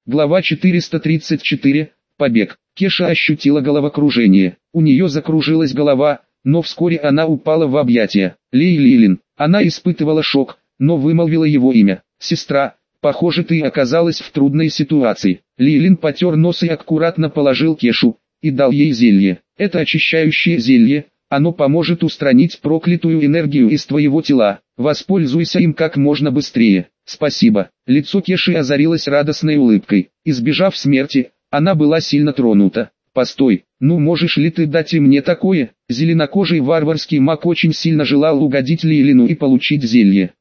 Глава 434. Побег. Кеша ощутила головокружение. У нее закружилась голова, но вскоре она упала в объятия. Лилин. Она испытывала шок, но вымолвила его имя. «Сестра, похоже, ты оказалась в трудной ситуации». Лилин потер нос и аккуратно положил Кешу, и дал ей зелье. Это очищающее зелье, оно поможет устранить проклятую энергию из твоего тела. Воспользуйся им как можно быстрее. Спасибо. Лицо Кеши озарилось радостной улыбкой. Избежав смерти, она была сильно тронута. Постой, ну можешь ли ты дать и мне такое? Зеленокожий варварский маг очень сильно желал угодить Лилину и получить зелье.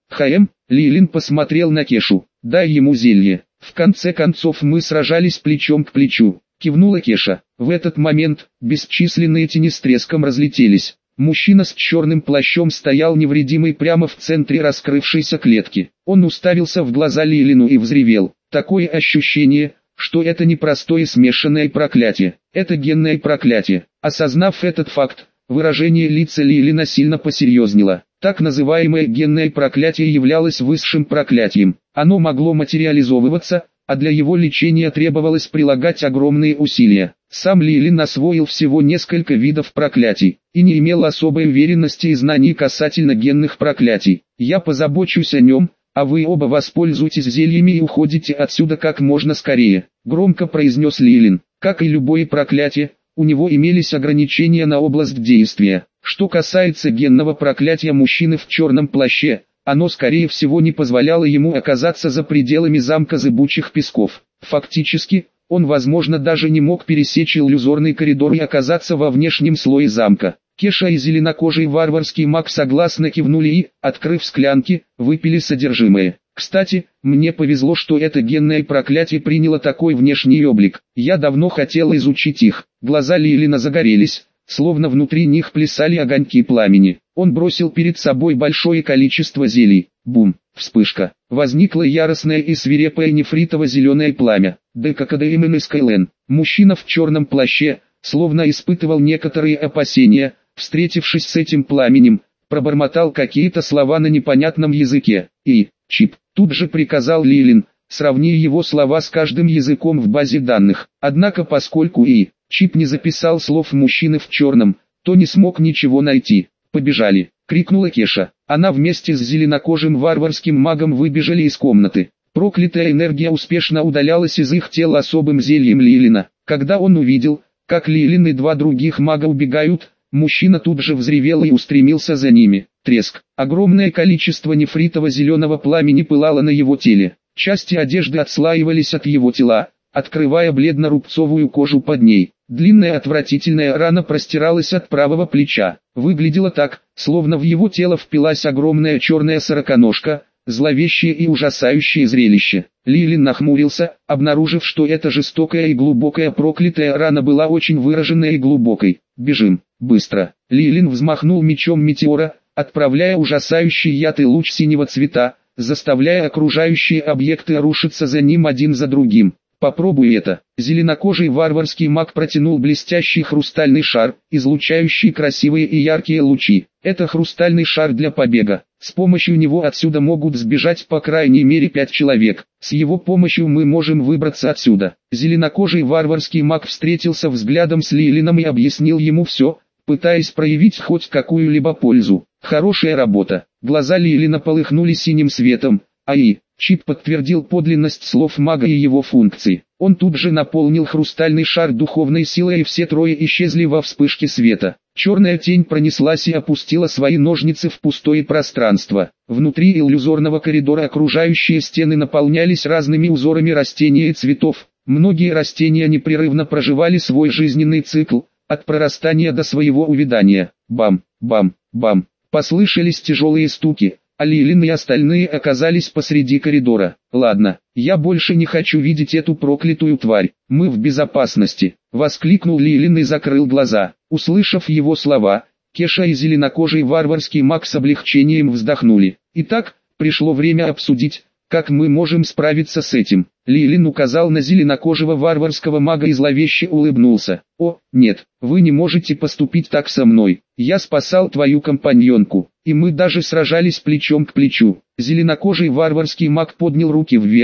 Лилин посмотрел на Кешу. Дай ему зелье. В конце концов мы сражались плечом к плечу. Кивнула Кеша. В этот момент бесчисленные тени с треском разлетелись. Мужчина с черным плащом стоял невредимый прямо в центре раскрывшейся клетки. Он уставился в глаза Лилину и взревел. Такое ощущение, что это не простое смешанное проклятие, это генное проклятие. Осознав этот факт, выражение лица Лилина сильно посерьезнело. Так называемое генное проклятие являлось высшим проклятием. Оно могло материализовываться, а для его лечения требовалось прилагать огромные усилия. Сам Лилин освоил всего несколько видов проклятий, и не имел особой уверенности и знаний касательно генных проклятий. Я позабочусь о нем, а вы оба воспользуйтесь зельями и уходите отсюда как можно скорее, громко произнес Лилин. Как и любое проклятие, у него имелись ограничения на область действия. Что касается генного проклятия мужчины в черном плаще, оно скорее всего не позволяло ему оказаться за пределами замка зыбучих песков. Фактически, он возможно даже не мог пересечь иллюзорный коридор и оказаться во внешнем слое замка. Кеша и зеленокожий варварский маг согласно кивнули и, открыв склянки, выпили содержимое. Кстати, мне повезло, что это генное проклятие приняло такой внешний облик. Я давно хотел изучить их. Глаза Лилина загорелись, словно внутри них плясали огоньки пламени. Он бросил перед собой большое количество зелий. Бум! Вспышка. Возникло яростное и свирепое нефритово-зеленое пламя. ДККДМНСКЛН. Мужчина в черном плаще, словно испытывал некоторые опасения, встретившись с этим пламенем, пробормотал какие-то слова на непонятном языке. Чип, тут же приказал Лилин, сравни его слова с каждым языком в базе данных. Однако поскольку Чип не записал слов мужчины в черном, то не смог ничего найти. «Побежали!» — крикнула Кеша. Она вместе с зеленокожим варварским магом выбежали из комнаты. Проклятая энергия успешно удалялась из их тел особым зельем Лилина. Когда он увидел, как Лилин и два других мага убегают, мужчина тут же взревел и устремился за ними. Треск. Огромное количество нефритово-зеленого пламени пылало на его теле. Части одежды отслаивались от его тела, открывая бледно-рубцовую кожу под ней. Длинная отвратительная рана простиралась от правого плеча. Выглядело так, словно в его тело впилась огромная черная сороконожка, зловещее и ужасающее зрелище. Лилин нахмурился, обнаружив, что эта жестокая и глубокая проклятая рана была очень выраженной и глубокой. «Бежим, быстро!» Лилин взмахнул мечом метеора, отправляя ужасающий яд и луч синего цвета, заставляя окружающие объекты рушиться за ним один за другим. «Попробуй это!» Зеленокожий варварский маг протянул блестящий хрустальный шар, излучающий красивые и яркие лучи. Это хрустальный шар для побега. С помощью него отсюда могут сбежать по крайней мере 5 человек. С его помощью мы можем выбраться отсюда. Зеленокожий варварский маг встретился взглядом с Лилином и объяснил ему все, пытаясь проявить хоть какую-либо пользу. Хорошая работа. Глаза Лилина полыхнули синим светом, Чип подтвердил подлинность слов мага и его функций. Он тут же наполнил хрустальный шар духовной силой, и все трое исчезли во вспышке света. Черная тень пронеслась и опустила свои ножницы в пустое пространство. Внутри иллюзорного коридора окружающие стены наполнялись разными узорами растений и цветов. Многие растения непрерывно проживали свой жизненный цикл, от прорастания до своего увядания. Бам, бам, бам. Послышались тяжелые стуки. А Лилин и остальные оказались посреди коридора. «Ладно, я больше не хочу видеть эту проклятую тварь. Мы в безопасности», — воскликнул Лилин и закрыл глаза. Услышав его слова, Кеша и зеленокожий варварский маг с облегчением вздохнули. «Итак, пришло время обсудить, как мы можем справиться с этим». Лилин указал на зеленокожего варварского мага и зловеще улыбнулся. «О, нет, вы не можете поступить так со мной. Я спасал твою компаньонку, и мы даже сражались плечом к плечу». Зеленокожий варварский маг поднял руки вверх,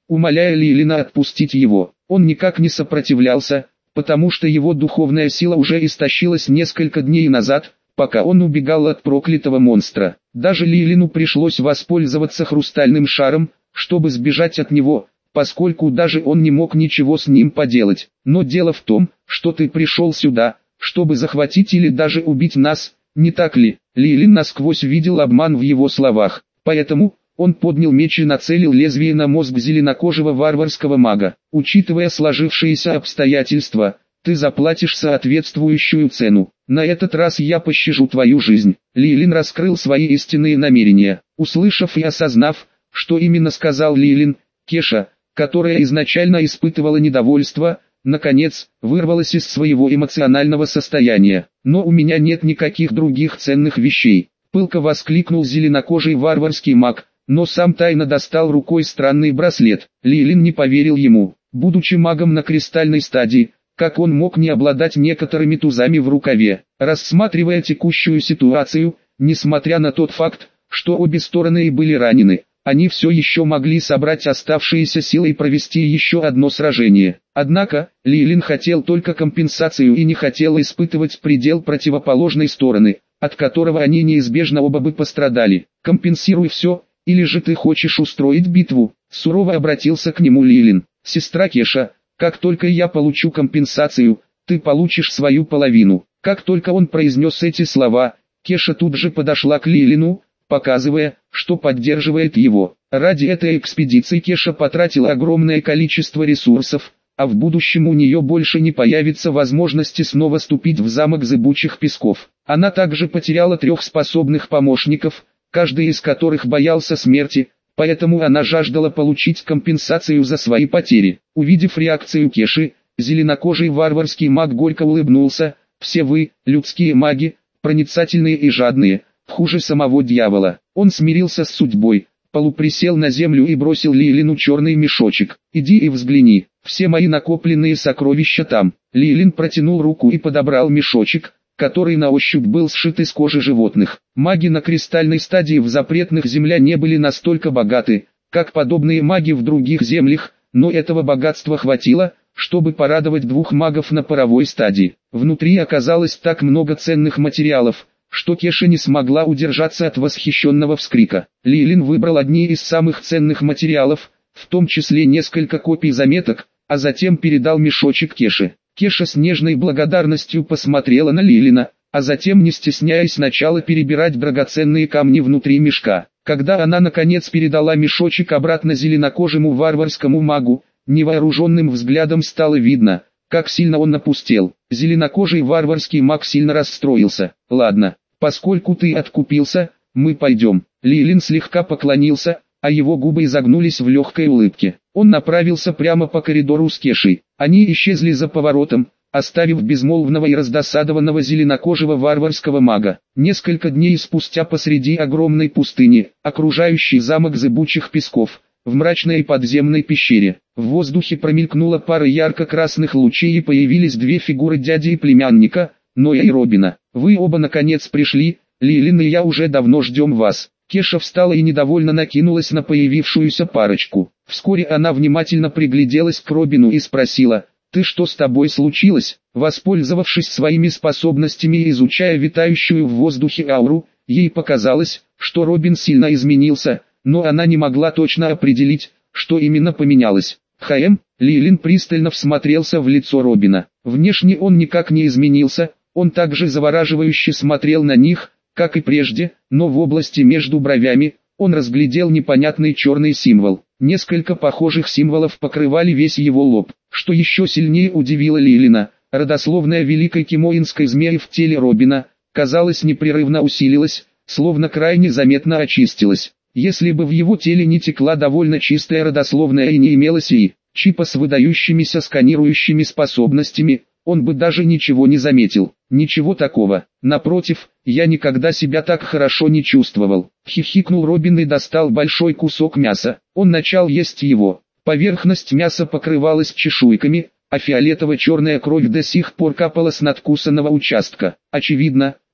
умоляя Лилина отпустить его. Он никак не сопротивлялся, потому что его духовная сила уже истощилась несколько дней назад, пока он убегал от проклятого монстра. Даже Лилину пришлось воспользоваться хрустальным шаром, чтобы сбежать от него, поскольку даже он не мог ничего с ним поделать. Но дело в том, что ты пришел сюда, чтобы захватить или даже убить нас, не так ли? Лилин насквозь видел обман в его словах, поэтому он поднял меч и нацелил лезвие на мозг зеленокожего варварского мага. Учитывая сложившиеся обстоятельства, ты заплатишь соответствующую цену. На этот раз я пощажу твою жизнь. Лилин раскрыл свои истинные намерения. Услышав и осознав, что именно сказал Лилин, Кеша, которая изначально испытывала недовольство, наконец, вырвалась из своего эмоционального состояния. «Но у меня нет никаких других ценных вещей», — пылко воскликнул зеленокожий варварский маг, но сам тайно достал рукой странный браслет. Лилин не поверил ему. Будучи магом на кристальной стадии, как он мог не обладать некоторыми тузами в рукаве? Рассматривая текущую ситуацию, несмотря на тот факт, что обе стороны и были ранены, они все еще могли собрать оставшиеся силы и провести еще одно сражение. Однако, Лилин хотел только компенсацию и не хотел испытывать предел противоположной стороны, от которого они неизбежно оба бы пострадали. «Компенсируй все, или же ты хочешь устроить битву?» — сурово обратился к нему Лилин. «Сестра Кеша, как только я получу компенсацию, ты получишь свою половину». Как только он произнес эти слова, Кеша тут же подошла к Лилину, показывая, что поддерживает его. Ради этой экспедиции Кеша потратила огромное количество ресурсов, а в будущем у нее больше не появится возможности снова ступить в замок зыбучих песков. Она также потеряла 3 способных помощников, каждый из которых боялся смерти, поэтому она жаждала получить компенсацию за свои потери. Увидев реакцию Кеши, зеленокожий варварский маг горько улыбнулся. «Все вы, людские маги, проницательные и жадные, хуже самого дьявола». Он смирился с судьбой, полуприсел на землю и бросил Лилину черный мешочек. «Иди и взгляни, все мои накопленные сокровища там». Лилин протянул руку и подобрал мешочек, который на ощупь был сшит из кожи животных. Маги на кристальной стадии в запретных землях не были настолько богаты, как подобные маги в других землях, но этого богатства хватило, чтобы порадовать 2 магов на паровой стадии. Внутри оказалось так много ценных материалов, что Кеша не смогла удержаться от восхищенного вскрика. Лилин выбрал одни из самых ценных материалов, в том числе несколько копий заметок, а затем передал мешочек Кеше. Кеша с нежной благодарностью посмотрела на Лилина, а затем, не стесняясь, начала перебирать драгоценные камни внутри мешка. Когда она наконец передала мешочек обратно зеленокожему варварскому магу, невооруженным взглядом стало видно, как сильно он опустел. Зеленокожий варварский маг сильно расстроился. «Ладно, поскольку ты откупился, мы пойдем». Лилин слегка поклонился, а его губы изогнулись в легкой улыбке. Он направился прямо по коридору с Кешей. Они исчезли за поворотом, оставив безмолвного и раздосадованного зеленокожего варварского мага. Несколько дней спустя посреди огромной пустыни, окружающей замок зыбучих песков, в мрачной подземной пещере, в воздухе промелькнула пара ярко-красных лучей и появились 2 фигуры дяди и племянника, Ноя и Робина. «Вы оба наконец пришли, Лилин и я уже давно ждем вас». Кеша встала и недовольно накинулась на появившуюся парочку. Вскоре она внимательно пригляделась к Робину и спросила: «Ты, что с тобой случилось?» Воспользовавшись своими способностями и изучая витающую в воздухе ауру, ей показалось, что Робин сильно изменился, но она не могла точно определить, что именно поменялось. Лилин пристально всмотрелся в лицо Робина. Внешне он никак не изменился, он также завораживающе смотрел на них, как и прежде, но в области между бровями он разглядел непонятный черный символ. Несколько похожих символов покрывали весь его лоб. Что еще сильнее удивило Лилина, родословная великой кимоинской змеи в теле Робина, казалось, непрерывно усилилась, словно крайне заметно очистилась. Если бы в его теле не текла довольно чистая родословная и не имелось чипа с выдающимися сканирующими способностями, он бы даже ничего не заметил. Ничего такого. Напротив, я никогда себя так хорошо не чувствовал. Хихикнул Робин и достал большой кусок мяса. Он начал есть его. Поверхность мяса покрывалась чешуйками, а фиолетово-черная кровь до сих пор капала с надкусанного участка. Очевидно,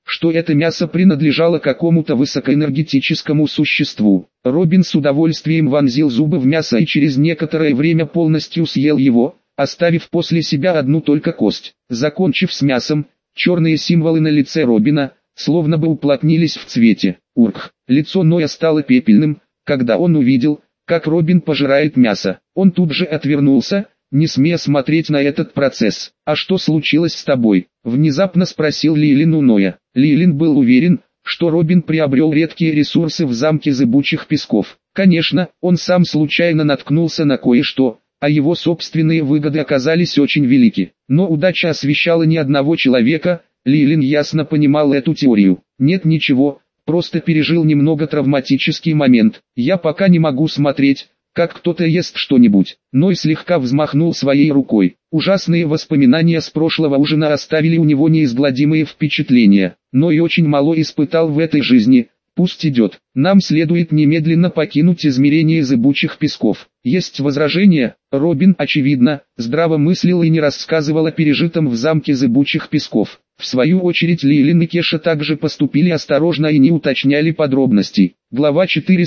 что это мясо принадлежало какому-то высокоэнергетическому существу. Робин с удовольствием вонзил зубы в мясо и через некоторое время полностью съел его, оставив после себя одну только кость. Закончив с мясом, черные символы на лице Робина, словно бы уплотнились в цвете. Урк. Лицо Ноя стало пепельным, когда он увидел, как Робин пожирает мясо. Он тут же отвернулся, не смея смотреть на этот процесс. «А что случилось с тобой?» — внезапно спросил Лилин у Ноя. Лилин был уверен, что Робин приобрел редкие ресурсы в замке зыбучих песков. Конечно, он сам случайно наткнулся на кое-что, а его собственные выгоды оказались очень велики. Но удача освещала не одного человека, Лилин ясно понимал эту теорию. «Нет ничего, просто пережил немного травматический момент. Я пока не могу смотреть, как кто-то ест что-нибудь». Ной слегка взмахнул своей рукой. Ужасные воспоминания с прошлого ужина оставили у него неизгладимые впечатления. Ной очень мало испытал в этой жизни. Пусть идет. Нам следует немедленно покинуть измерение зыбучих песков. Есть возражения? Робин, очевидно, здраво мыслил и не рассказывал о пережитом в замке зыбучих песков. В свою очередь Лилин и Кеша также поступили осторожно и не уточняли подробностей. Глава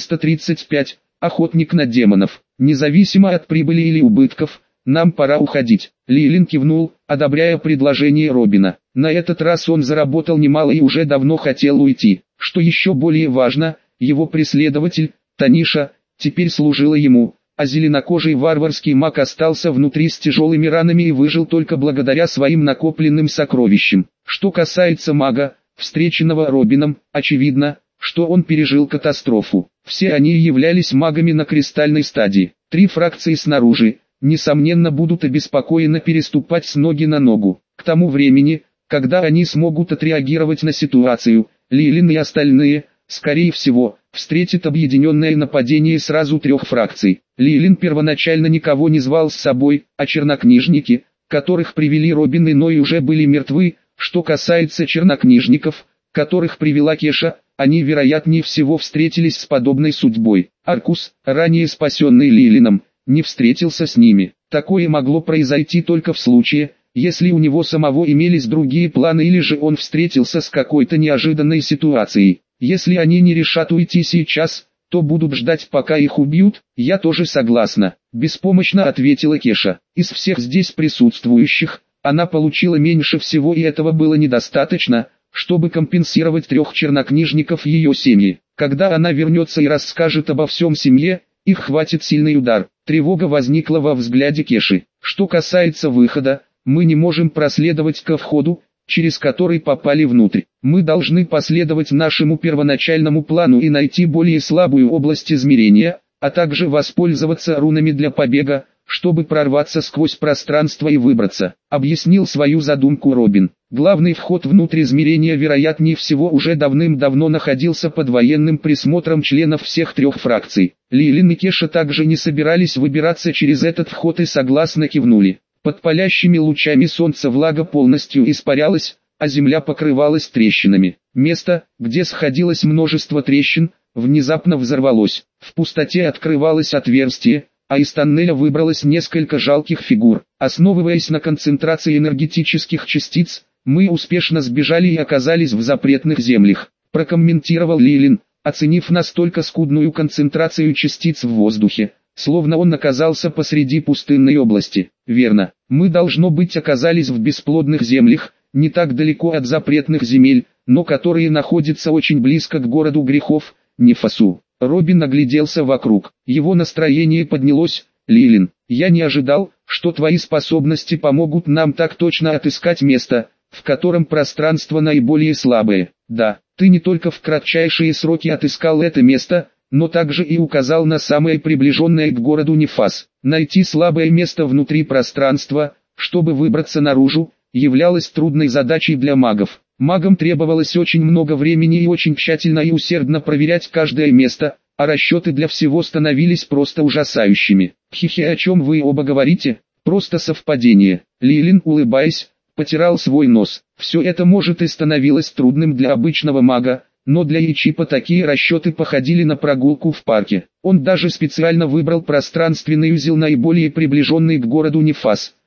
435. Охотник на демонов. Независимо от прибыли или убытков, нам пора уходить. Лилин кивнул, одобряя предложение Робина. На этот раз он заработал немало и уже давно хотел уйти. Что еще более важно, его преследователь, Таниша, теперь служила ему, а зеленокожий варварский маг остался внутри с тяжелыми ранами и выжил только благодаря своим накопленным сокровищам. Что касается мага, встреченного Робином, очевидно, что он пережил катастрофу. Все они являлись магами на кристальной стадии. 3 фракции снаружи, несомненно, будут обеспокоенно переступать с ноги на ногу. К тому времени, когда они смогут отреагировать на ситуацию, Лилин и остальные, скорее всего, встретят объединенное нападение сразу 3 фракций. Лилин первоначально никого не звал с собой, а чернокнижники, которых привели Робин и Ной, уже были мертвы. Что касается чернокнижников, которых привела Кеша, они вероятнее всего встретились с подобной судьбой. Аркус, ранее спасенный Лилином, не встретился с ними. Такое могло произойти только в случае, если у него самого имелись другие планы или же он встретился с какой-то неожиданной ситуацией. Если они не решат уйти сейчас, то будут ждать, пока их убьют. Я тоже согласна, беспомощно ответила Кеша. Из всех здесь присутствующих, она получила меньше всего, и этого было недостаточно, чтобы компенсировать 3 чернокнижников ее семьи. Когда она вернется и расскажет обо всем семье, их хватит сильный удар. Тревога возникла во взгляде Кеши. Что касается выхода, мы не можем проследовать ко входу, через который попали внутрь. Мы должны последовать нашему первоначальному плану и найти более слабую область измерения, а также воспользоваться рунами для побега, чтобы прорваться сквозь пространство и выбраться, объяснил свою задумку Робин. Главный вход внутрь измерения вероятнее всего уже давным-давно находился под военным присмотром членов всех 3 фракций. Лилин и Кеша также не собирались выбираться через этот вход и согласно кивнули. Под палящими лучами солнца влага полностью испарялась, а земля покрывалась трещинами. Место, где сходилось множество трещин, внезапно взорвалось. В пустоте открывалось отверстие, а из тоннеля выбралось несколько жалких фигур. Основываясь на концентрации энергетических частиц, мы успешно сбежали и оказались в запретных землях, прокомментировал Лилин, оценив настолько скудную концентрацию частиц в воздухе, словно он оказался посреди пустынной области. Верно, мы должно быть оказались в бесплодных землях, не так далеко от запретных земель, но которые находятся очень близко к городу грехов, Нефасу. Робин огляделся вокруг, его настроение поднялось. Лилин, я не ожидал, что твои способности помогут нам так точно отыскать место, в котором пространство наиболее слабое. Да, ты не только в кратчайшие сроки отыскал это место, но также и указал на самое приближенное к городу Нефас. Найти слабое место внутри пространства, чтобы выбраться наружу, являлось трудной задачей для магов. Магам требовалось очень много времени и очень тщательно и усердно проверять каждое место, а расчеты для всего становились просто ужасающими. Хе-хе, о чем вы оба говорите? Просто совпадение. Лилин, улыбаясь, потирал свой нос. Все это может и становилось трудным для обычного мага, но для Ичипа такие расчеты походили на прогулку в парке. Он даже специально выбрал пространственный узел, наиболее приближенный к городу Нефас,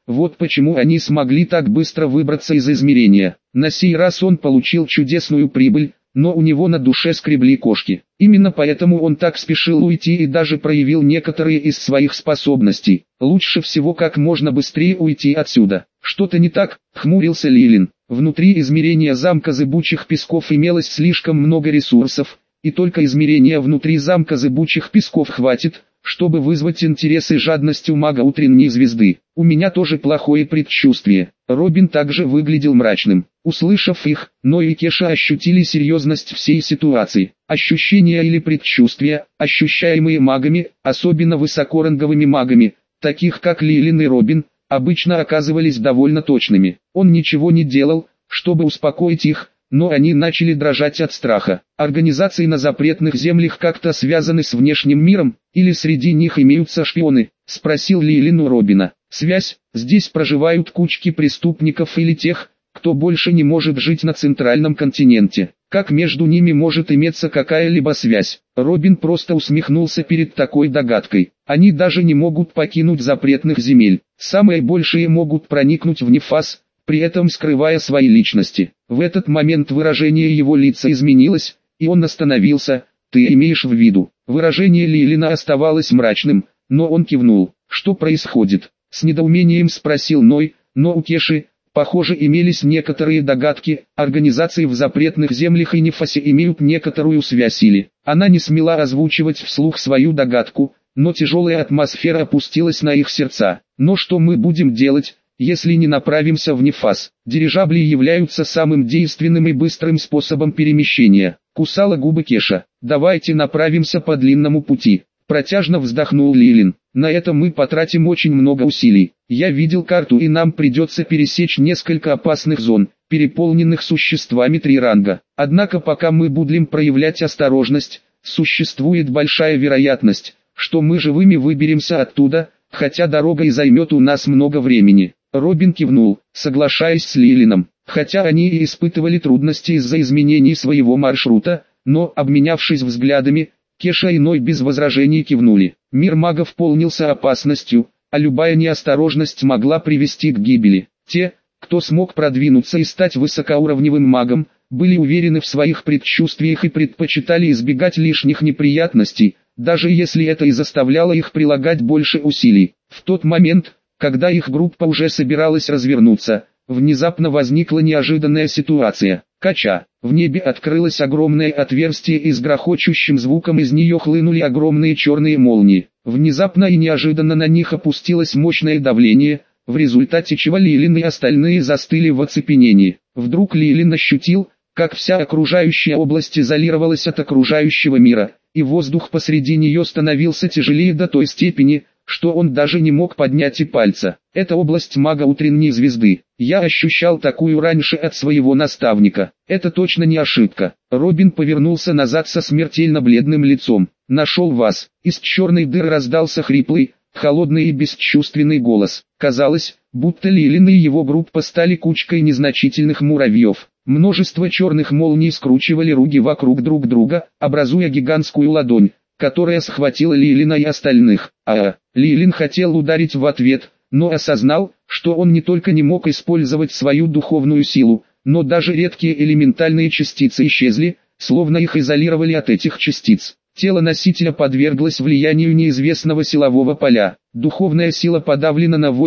Вот почему они смогли так быстро выбраться из измерения. На сей раз он получил чудесную прибыль, но у него на душе скребли кошки. Именно поэтому он так спешил уйти и даже проявил некоторые из своих способностей. Лучше всего как можно быстрее уйти отсюда. Что-то не так, хмурился Лилин. Внутри измерения замка зыбучих песков имелось слишком много ресурсов, и только измерения внутри замка зыбучих песков хватит, чтобы вызвать интерес и жадность у мага утренней звезды. У меня тоже плохое предчувствие. Робин также выглядел мрачным. Услышав их, Ной и Кеша ощутили серьезность всей ситуации. Ощущения или предчувствия, ощущаемые магами, особенно высокоранговыми магами, таких как Лилин и Робин, обычно оказывались довольно точными. Он ничего не делал, чтобы успокоить их, но они начали дрожать от страха. Организации на запретных землях как-то связаны с внешним миром, или среди них имеются шпионы, спросил Лилин у Робина. Связь, здесь проживают кучки преступников или тех, кто больше не может жить на центральном континенте. Как между ними может иметься какая-либо связь? Робин просто усмехнулся перед такой догадкой. Они даже не могут покинуть запретных земель. Самые большие могут проникнуть в Нефас, при этом скрывая свои личности. В этот момент выражение его лица изменилось, и он остановился. Ты имеешь в виду? Выражение Лилина оставалось мрачным, но он кивнул. Что происходит? С недоумением спросил Ной, но у Кеши, похоже, имелись некоторые догадки. Организации в запретных землях и Нефасе имеют некоторую связь или... Она не смела озвучивать вслух свою догадку, но тяжелая атмосфера опустилась на их сердца. Но что мы будем делать, если не направимся в Нефас? Дирижабли являются самым действенным и быстрым способом перемещения. Кусала губы Кеша. Давайте направимся по длинному пути. Протяжно вздохнул Лилин. На это мы потратим очень много усилий. Я видел карту, и нам придется пересечь несколько опасных зон, переполненных существами 3 ранга. Однако пока мы будем проявлять осторожность, существует большая вероятность, что мы живыми выберемся оттуда, хотя дорога и займет у нас много времени. Робин кивнул, соглашаясь с Лилином. Хотя они и испытывали трудности из-за изменений своего маршрута, но, обменявшись взглядами, Кеша и Ной без возражений кивнули. Мир магов полнился опасностью, а любая неосторожность могла привести к гибели. Те, кто смог продвинуться и стать высокоуровневым магом, были уверены в своих предчувствиях и предпочитали избегать лишних неприятностей, даже если это и заставляло их прилагать больше усилий. В тот момент, когда их группа уже собиралась развернуться, внезапно возникла неожиданная ситуация. Кача. В небе открылось огромное отверстие, и с грохочущим звуком из нее хлынули огромные черные молнии. Внезапно и неожиданно на них опустилось мощное давление, в результате чего Лилин и остальные застыли в оцепенении. Вдруг Лилин ощутил, как вся окружающая область изолировалась от окружающего мира, и воздух посреди нее становился тяжелее до той степени, что он даже не мог поднять и пальца. Это область мага утренней звезды. Я ощущал такую раньше от своего наставника. Это точно не ошибка. Робин повернулся назад со смертельно бледным лицом. Нашел вас. Из черной дыры раздался хриплый, холодный и бесчувственный голос. Казалось, будто Лилин и его группа стали кучкой незначительных муравьев. Множество черных молний скручивали руки вокруг друг друга, образуя гигантскую ладонь, которая схватила Лилина и остальных. Лилин хотел ударить в ответ, но осознал, что он не только не мог использовать свою духовную силу, но даже редкие элементальные частицы исчезли, словно их изолировали от этих частиц. Тело носителя подверглось влиянию неизвестного силового поля. Духовная сила подавлена на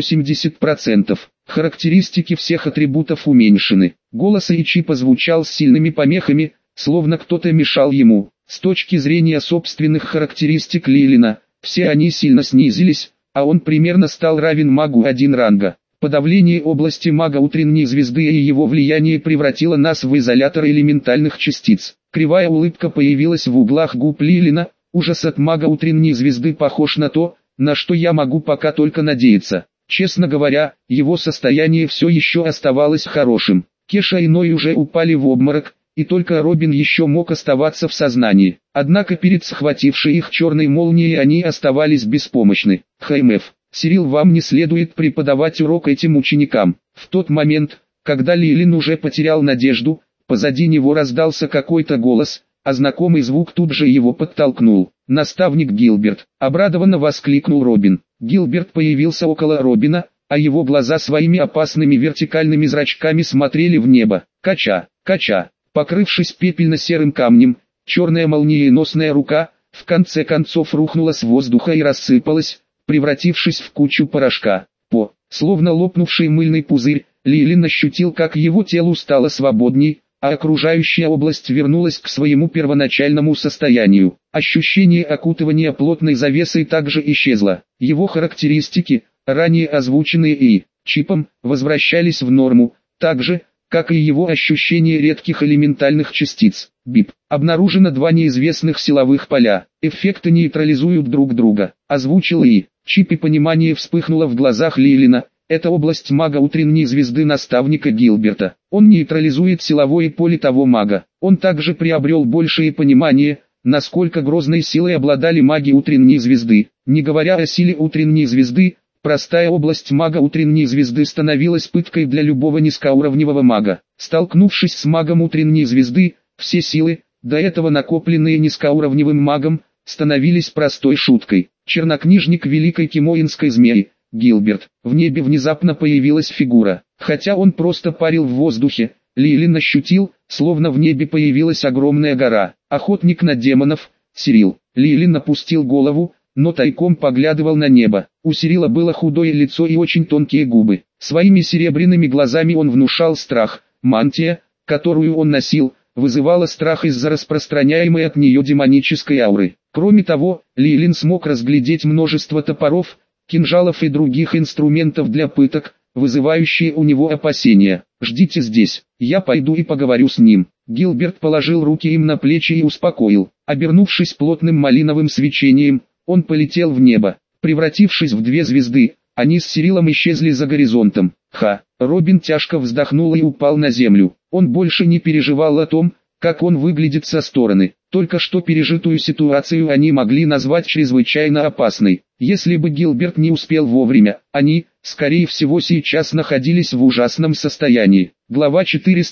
80%. Характеристики всех атрибутов уменьшены. Голос Ичи звучал с сильными помехами, словно кто-то мешал ему. С точки зрения собственных характеристик Лилина, все они сильно снизились, а он примерно стал равен магу 1 ранга. Подавление области мага утренней звезды и его влияние превратило нас в изолятор элементальных частиц. Кривая улыбка появилась в углах губ Лилина. Ужас от мага утренней звезды похож на то, на что я могу пока только надеяться. Честно говоря, его состояние все еще оставалось хорошим. Кеша и Ной уже упали в обморок, и только Робин еще мог оставаться в сознании. Однако перед схватившей их черной молнией они оставались беспомощны. ХМФ. Сирил, вам не следует преподавать урок этим ученикам. В тот момент, когда Лилин уже потерял надежду, позади него раздался какой-то голос, а знакомый звук тут же его подтолкнул. «Наставник Гилберт!» — обрадованно воскликнул Робин. Гилберт появился около Робина, а его глаза своими опасными вертикальными зрачками смотрели в небо. Кача, кача, покрывшись пепельно-серым камнем, черная молниеносная рука, в конце концов рухнула с воздуха и рассыпалась, превратившись в кучу порошка. Словно лопнувший мыльный пузырь, Лилин ощутил, как его телу стало свободней, а окружающая область вернулась к своему первоначальному состоянию. Ощущение окутывания плотной завесой также исчезло. Его характеристики, ранее озвученные и чипом, возвращались в норму, так же, как и его ощущение редких элементальных частиц. БИП. Обнаружено два неизвестных силовых поля. Эффекты нейтрализуют друг друга. Озвучил и чип, и понимание вспыхнуло в глазах Лилина. Это область мага утренней звезды наставника Гилберта. Он нейтрализует силовое поле того мага. Он также приобрел большее понимание, насколько грозной силой обладали маги утренней звезды. Не говоря о силе утренней звезды, простая область мага утренней звезды становилась пыткой для любого низкоуровневого мага. Столкнувшись с магом утренней звезды, все силы, до этого накопленные низкоуровневым магом, становились простой шуткой. Чернокнижник Великой Кимоинской змеи, Гилберт. В небе внезапно появилась фигура. Хотя он просто парил в воздухе, Лилин ощутил, словно в небе появилась огромная гора. Охотник на демонов, Сирил. Лилин опустил голову, но тайком поглядывал на небо. У Сирила было худое лицо и очень тонкие губы. Своими серебряными глазами он внушал страх. Мантия, которую он носил, вызывала страх из-за распространяемой от нее демонической ауры. Кроме того, Лилин смог разглядеть множество топоров, кинжалов и других инструментов для пыток, вызывающие у него опасения. «Ждите здесь, я пойду и поговорю с ним». Гилберт положил руки им на плечи и успокоил. Обернувшись плотным малиновым свечением, он полетел в небо. Превратившись в две звезды, они с Сирилом исчезли за горизонтом. Робин тяжко вздохнул и упал на землю. Он больше не переживал о том, как он выглядит со стороны. Только что пережитую ситуацию они могли назвать чрезвычайно опасной. Если бы Гилберт не успел вовремя, они, скорее всего, сейчас находились в ужасном состоянии. Глава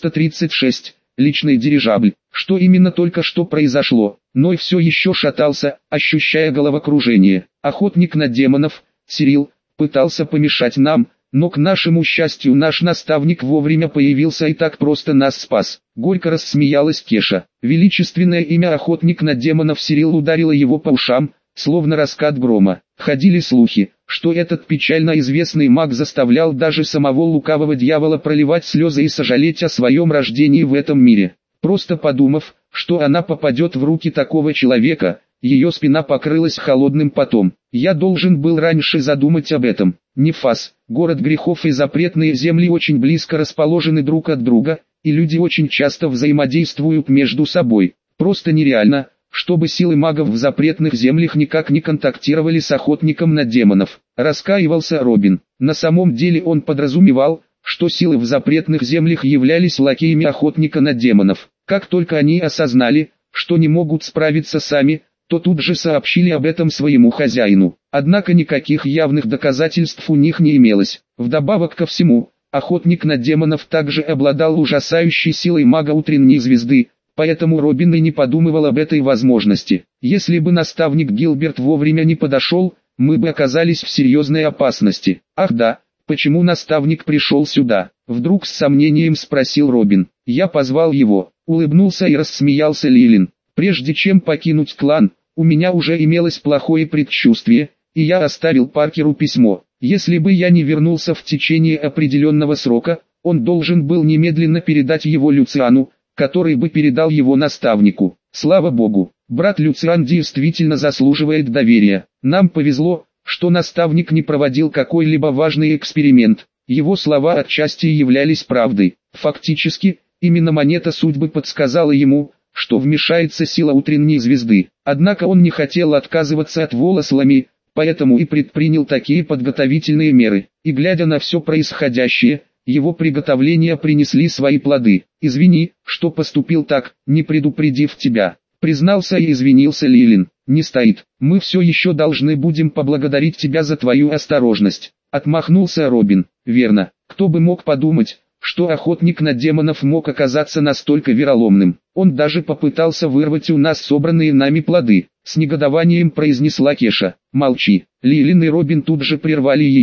436. Личный дирижабль. Что именно только что произошло? Ной все еще шатался, ощущая головокружение. Охотник на демонов, Сирил, пытался помешать нам, но к нашему счастью наш наставник вовремя появился и так просто нас спас. Горько рассмеялась Кеша. Величественное имя охотник на демонов Сирил ударило его по ушам, словно раскат грома. Ходили слухи, что этот печально известный маг заставлял даже самого лукавого дьявола проливать слезы и сожалеть о своем рождении в этом мире. Просто подумав, что она попадет в руки такого человека, ее спина покрылась холодным потом. Я должен был раньше задумать об этом. Нефас, город грехов и запретные земли очень близко расположены друг от друга, и люди очень часто взаимодействуют между собой. Просто нереально, чтобы силы магов в запретных землях никак не контактировали с охотником на демонов. Раскаивался Робин. На самом деле он подразумевал, что силы в запретных землях являлись лакеями охотника на демонов. Как только они осознали, что не могут справиться сами, то тут же сообщили об этом своему хозяину. Однако никаких явных доказательств у них не имелось. Вдобавок ко всему, охотник на демонов также обладал ужасающей силой мага утренней звезды, поэтому Робин и не подумывал об этой возможности. Если бы наставник Гилберт вовремя не подошел, мы бы оказались в серьезной опасности. Ах да, почему наставник пришел сюда? Вдруг с сомнением спросил Робин. Я позвал его, улыбнулся и рассмеялся Лилин. Прежде чем покинуть клан, у меня уже имелось плохое предчувствие, и я оставил Паркеру письмо. Если бы я не вернулся в течение определенного срока, он должен был немедленно передать его Люциану, который бы передал его наставнику. Слава Богу, брат Люциан действительно заслуживает доверия. Нам повезло, что наставник не проводил какой-либо важный эксперимент. Его слова отчасти являлись правдой. Фактически, именно монета судьбы подсказала ему, что вмешается сила утренней звезды. Однако он не хотел отказываться от Волослами, поэтому и предпринял такие подготовительные меры. И глядя на все происходящее, его приготовления принесли свои плоды. «Извини, что поступил так, не предупредив тебя», признался и извинился Лилин. «Не стоит, мы все еще должны будем поблагодарить тебя за твою осторожность», отмахнулся Робин. «Верно, кто бы мог подумать, что охотник на демонов мог оказаться настолько вероломным. Он даже попытался вырвать у нас собранные нами плоды», с негодованием произнесла Кеша. «Молчи». Лилин и Робин тут же прервали ее.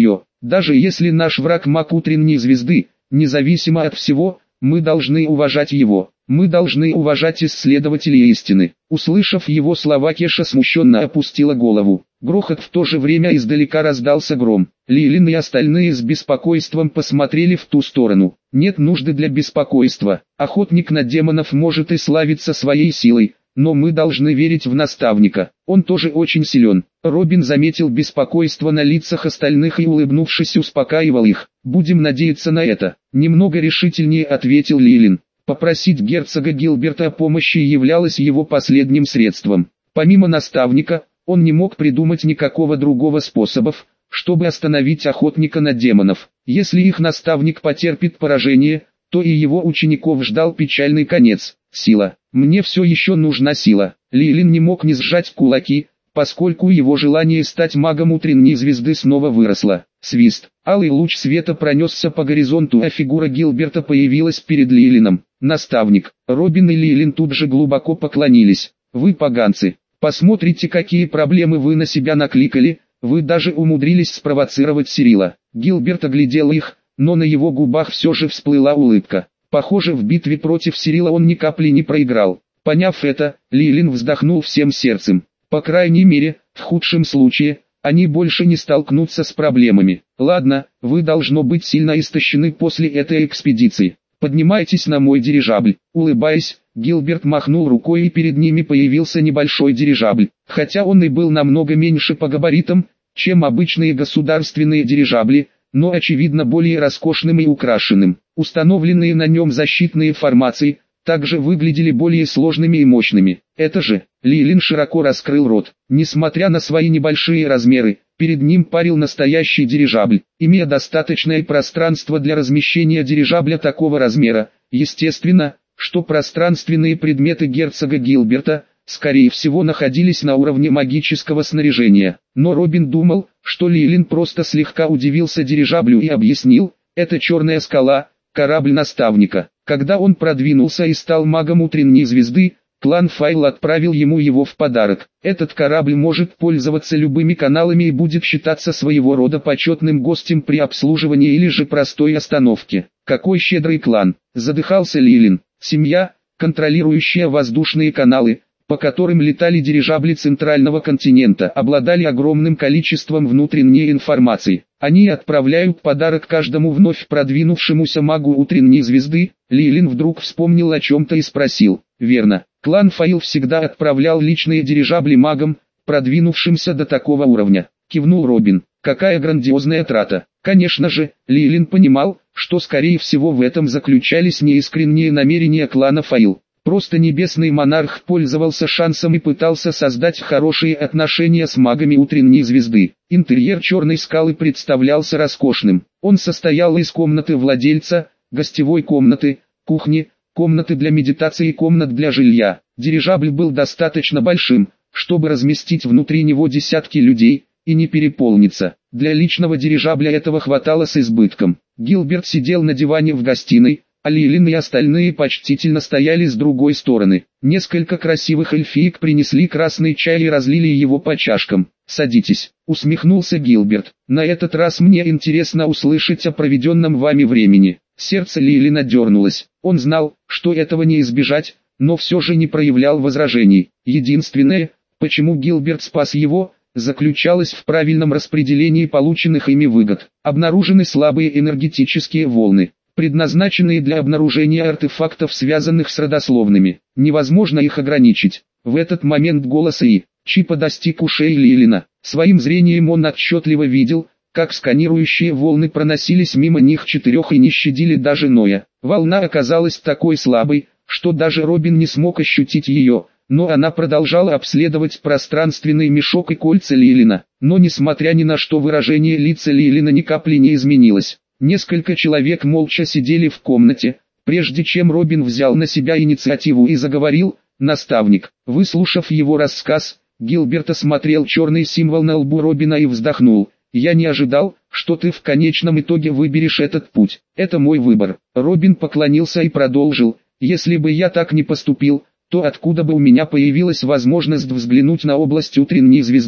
Даже если наш враг маг утренней звезды, независимо от всего, мы должны уважать его. Мы должны уважать исследователей истины. Услышав его слова, Кеша смущенно опустила голову. Грохот в то же время издалека раздался гром. Лилин и остальные с беспокойством посмотрели в ту сторону. Нет нужды для беспокойства. Охотник на демонов может и славиться своей силой, но мы должны верить в наставника. Он тоже очень силен. Робин заметил беспокойство на лицах остальных и, улыбнувшись, успокаивал их. «Будем надеяться на это», — немного решительнее ответил Лилин. Попросить герцога Гилберта о помощи являлось его последним средством. Помимо наставника, он не мог придумать никакого другого способа, чтобы остановить охотника на демонов. Если их наставник потерпит поражение, то и его учеников ждал печальный конец. Сила. Мне все еще нужна сила. Лилин не мог не сжать кулаки, поскольку его желание стать магом утренней звезды снова выросло. Свист. Алый луч света пронесся по горизонту, а фигура Гилберта появилась перед Лилином. Наставник. Робин и Лилин тут же глубоко поклонились. «Вы поганцы. Посмотрите, какие проблемы вы на себя накликали, вы даже умудрились спровоцировать Сирила». Гилберт оглядел их, но на его губах все же всплыла улыбка. Похоже, в битве против Сирила он ни капли не проиграл. Поняв это, Лилин вздохнул всем сердцем. По крайней мере, в худшем случае, они больше не столкнутся с проблемами. Ладно, вы должно быть сильно истощены после этой экспедиции. Поднимайтесь на мой дирижабль. Улыбаясь, Гилберт махнул рукой, и перед ними появился небольшой дирижабль. Хотя он и был намного меньше по габаритам, чем обычные государственные дирижабли, но очевидно более роскошным и украшенным. Установленные на нем защитные формации также выглядели более сложными и мощными. Это же, Лилин широко раскрыл рот. Несмотря на свои небольшие размеры, перед ним парил настоящий дирижабль. Имея достаточное пространство для размещения дирижабля такого размера, естественно, что пространственные предметы герцога Гилберта, скорее всего, находились на уровне магического снаряжения. Но Робин думал, что Лилин просто слегка удивился дирижаблю и объяснил: это черная скала, корабль наставника. Когда он продвинулся и стал магом утренней звезды, клан Файл отправил ему его в подарок. Этот корабль может пользоваться любыми каналами и будет считаться своего рода почетным гостем при обслуживании или же простой остановке. Какой щедрый клан! Задыхался Лилин. Семья, контролирующая воздушные каналы, по которым летали дирижабли центрального континента, обладали огромным количеством внутренней информации. Они отправляют подарок каждому вновь продвинувшемуся магу утренней звезды. Лилин вдруг вспомнил о чем-то и спросил: верно, клан Файл всегда отправлял личные дирижабли магам, продвинувшимся до такого уровня? Кивнул Робин. Какая грандиозная трата. Конечно же, Лилин понимал, что скорее всего в этом заключались неискренние намерения клана Файл. Просто небесный монарх пользовался шансом и пытался создать хорошие отношения с магами утренней звезды. Интерьер черной скалы представлялся роскошным. Он состоял из комнаты владельца, гостевой комнаты, кухни, комнаты для медитации и комнат для жилья. Дирижабль был достаточно большим, чтобы разместить внутри него десятки людей, и не переполниться. Для личного дирижабля этого хватало с избытком. Гилберт сидел на диване в гостиной, а Лилин и остальные почтительно стояли с другой стороны. Несколько красивых эльфиек принесли красный чай и разлили его по чашкам. «Садитесь», — усмехнулся Гилберт. «На этот раз мне интересно услышать о проведенном вами времени». Сердце Лилина дернулось. Он знал, что этого не избежать, но все же не проявлял возражений. Единственное, почему Гилберт спас его, заключалось в правильном распределении полученных ими выгод. Обнаружены слабые энергетические волны, предназначенные для обнаружения артефактов, связанных с родословными. Невозможно их ограничить. В этот момент голос Чипа достиг ушей Лилина. Своим зрением он отчетливо видел, как сканирующие волны проносились мимо них четырех и не щадили даже Ноя. Волна оказалась такой слабой, что даже Робин не смог ощутить ее, но она продолжала обследовать пространственный мешок и кольца Лилина. Но несмотря ни на что, выражение лица Лилина ни капли не изменилось. Несколько человек молча сидели в комнате, прежде чем Робин взял на себя инициативу и заговорил: «Наставник». Выслушав его рассказ, Гилберт осмотрел черный символ на лбу Робина и вздохнул. «Я не ожидал, что ты в конечном итоге выберешь этот путь. Это мой выбор». Робин поклонился и продолжил: «Если бы я так не поступил, то откуда бы у меня появилась возможность взглянуть на область утренней звезды?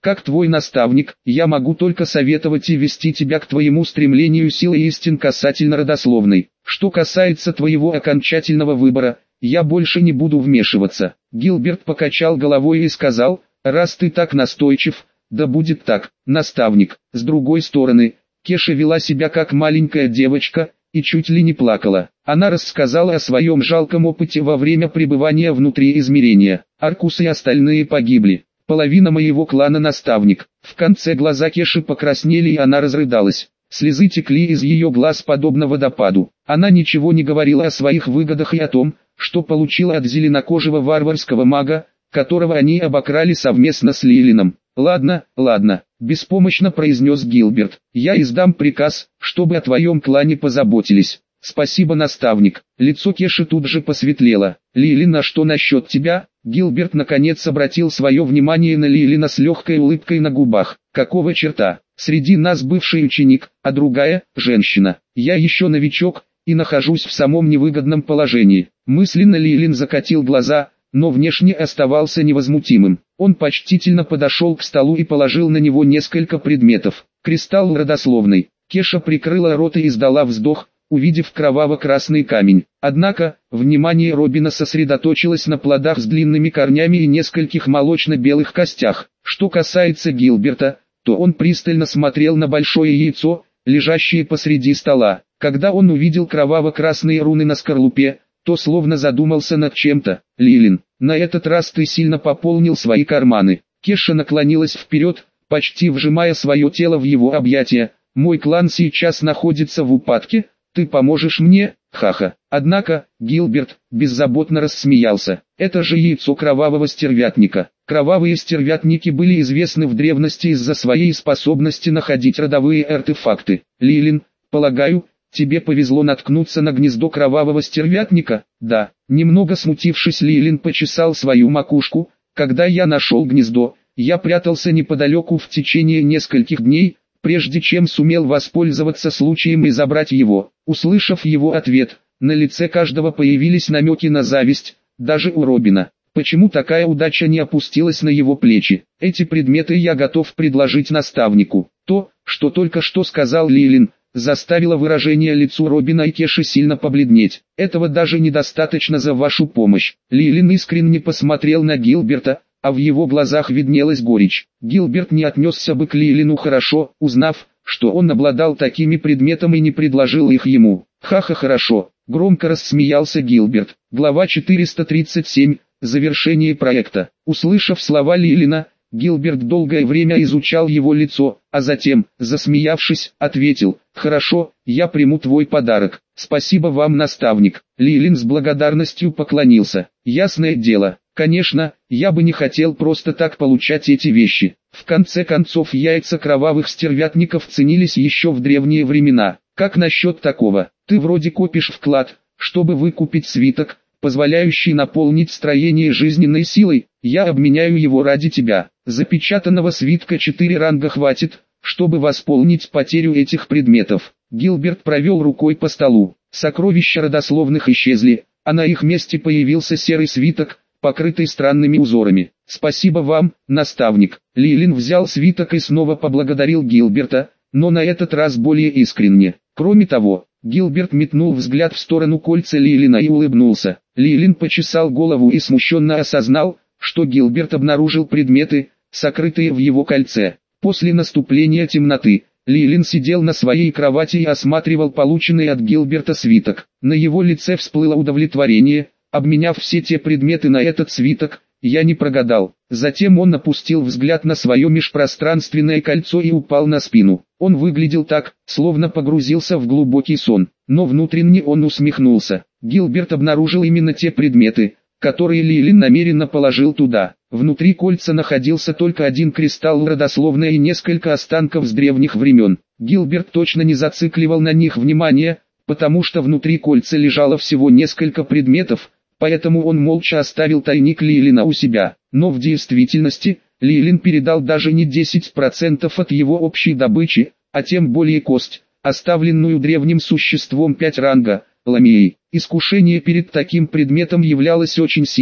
Как твой наставник, я могу только советовать и вести тебя к твоему стремлению силы истин касательно родословной. Что касается твоего окончательного выбора, я больше не буду вмешиваться». Гилберт покачал головой и сказал: «Раз ты так настойчив, да будет так, наставник». С другой стороны, Кеша вела себя как маленькая девочка и чуть ли не плакала. Она рассказала о своем жалком опыте во время пребывания внутри измерения. «Аркус и остальные погибли. Половина моего клана наставник». В конце глаза Кеши покраснели и она разрыдалась. Слезы текли из ее глаз подобно водопаду. Она ничего не говорила о своих выгодах и о том, что получила от зеленокожего варварского мага, которого они обокрали совместно с Лилином. «Ладно, ладно», — беспомощно произнес Гилберт. «Я издам приказ, чтобы о твоем клане позаботились». «Спасибо, наставник». Лицо Кеши тут же посветлело. «Лилин, а что насчет тебя?» Гилберт наконец обратил свое внимание на Лилина с легкой улыбкой на губах. «Какого черта? Среди нас бывший ученик, а другая – женщина. Я еще новичок и нахожусь в самом невыгодном положении». Мысленно Лилин закатил глаза, но внешне оставался невозмутимым. Он почтительно подошел к столу и положил на него несколько предметов. Кристалл родословный. Кеша прикрыла рот и издала вздох, увидев кроваво-красный камень. Однако, внимание Робина сосредоточилось на плодах с длинными корнями и нескольких молочно-белых костях. Что касается Гилберта, то он пристально смотрел на большое яйцо, лежащее посреди стола. Когда он увидел кроваво-красные руны на скорлупе, то словно задумался над чем-то. «Лилин, на этот раз ты сильно пополнил свои карманы». Кеша наклонилась вперед, почти вжимая свое тело в его объятия. «Мой клан сейчас находится в упадке, ты поможешь мне, ха-ха». Однако, Гилберт беззаботно рассмеялся. «Это же яйцо кровавого стервятника». Кровавые стервятники были известны в древности из-за своей способности находить родовые артефакты. «Лилин, полагаю, тебе повезло наткнуться на гнездо кровавого стервятника?» «Да». Немного смутившись, Лилин почесал свою макушку. «Когда я нашел гнездо, я прятался неподалеку в течение нескольких дней, прежде чем сумел воспользоваться случаем и забрать его». Услышав его ответ, на лице каждого появились намеки на зависть, даже у Робина. Почему такая удача не опустилась на его плечи? «Эти предметы я готов предложить наставнику». То, что только что сказал Лилин, заставило выражение лицу Робина и Кеши сильно побледнеть. «Этого даже недостаточно за вашу помощь». Лилин искренне посмотрел на Гилберта, а в его глазах виднелась горечь. Гилберт не отнесся бы к Лилину хорошо, узнав, что он обладал такими предметами и не предложил их ему. «Ха-ха, хорошо», — громко рассмеялся Гилберт. Глава 437. Завершение проекта. Услышав слова Лилина, Гилберт долгое время изучал его лицо, а затем, засмеявшись, ответил: «Хорошо, я приму твой подарок. Спасибо вам, наставник». Лилин с благодарностью поклонился. «Ясное дело, конечно, я бы не хотел просто так получать эти вещи. В конце концов, яйца кровавых стервятников ценились еще в древние времена. Как насчет такого? Ты вроде копишь вклад, чтобы выкупить свиток, позволяющий наполнить строение жизненной силой. Я обменяю его ради тебя. Запечатанного свитка 4 ранга хватит, чтобы восполнить потерю этих предметов». Гилберт провел рукой по столу. Сокровища родословных исчезли, а на их месте появился серый свиток, покрытый странными узорами. «Спасибо вам, наставник». Лилин взял свиток и снова поблагодарил Гилберта, но на этот раз более искренне. Кроме того, Гилберт метнул взгляд в сторону кольца Лилина и улыбнулся. Лилин почесал голову и смущенно осознал, что Гилберт обнаружил предметы, сокрытые в его кольце. После наступления темноты, Лилин сидел на своей кровати и осматривал полученный от Гилберта свиток. На его лице всплыло удовлетворение. Обменяв все те предметы на этот свиток, я не прогадал. Затем он опустил взгляд на свое межпространственное кольцо и упал на спину. Он выглядел так, словно погрузился в глубокий сон, но внутренне он усмехнулся. Гилберт обнаружил именно те предметы, которые Лилин намеренно положил туда. Внутри кольца находился только один кристалл родословный и несколько останков с древних времен. Гилберт точно не зацикливал на них внимание, потому что внутри кольца лежало всего несколько предметов, поэтому он молча оставил тайник Лилина у себя. Но в действительности, Лилин передал даже не 10% от его общей добычи, а тем более кость, оставленную древним существом 5 ранга, ламией. Искушение перед таким предметом являлось очень сильным,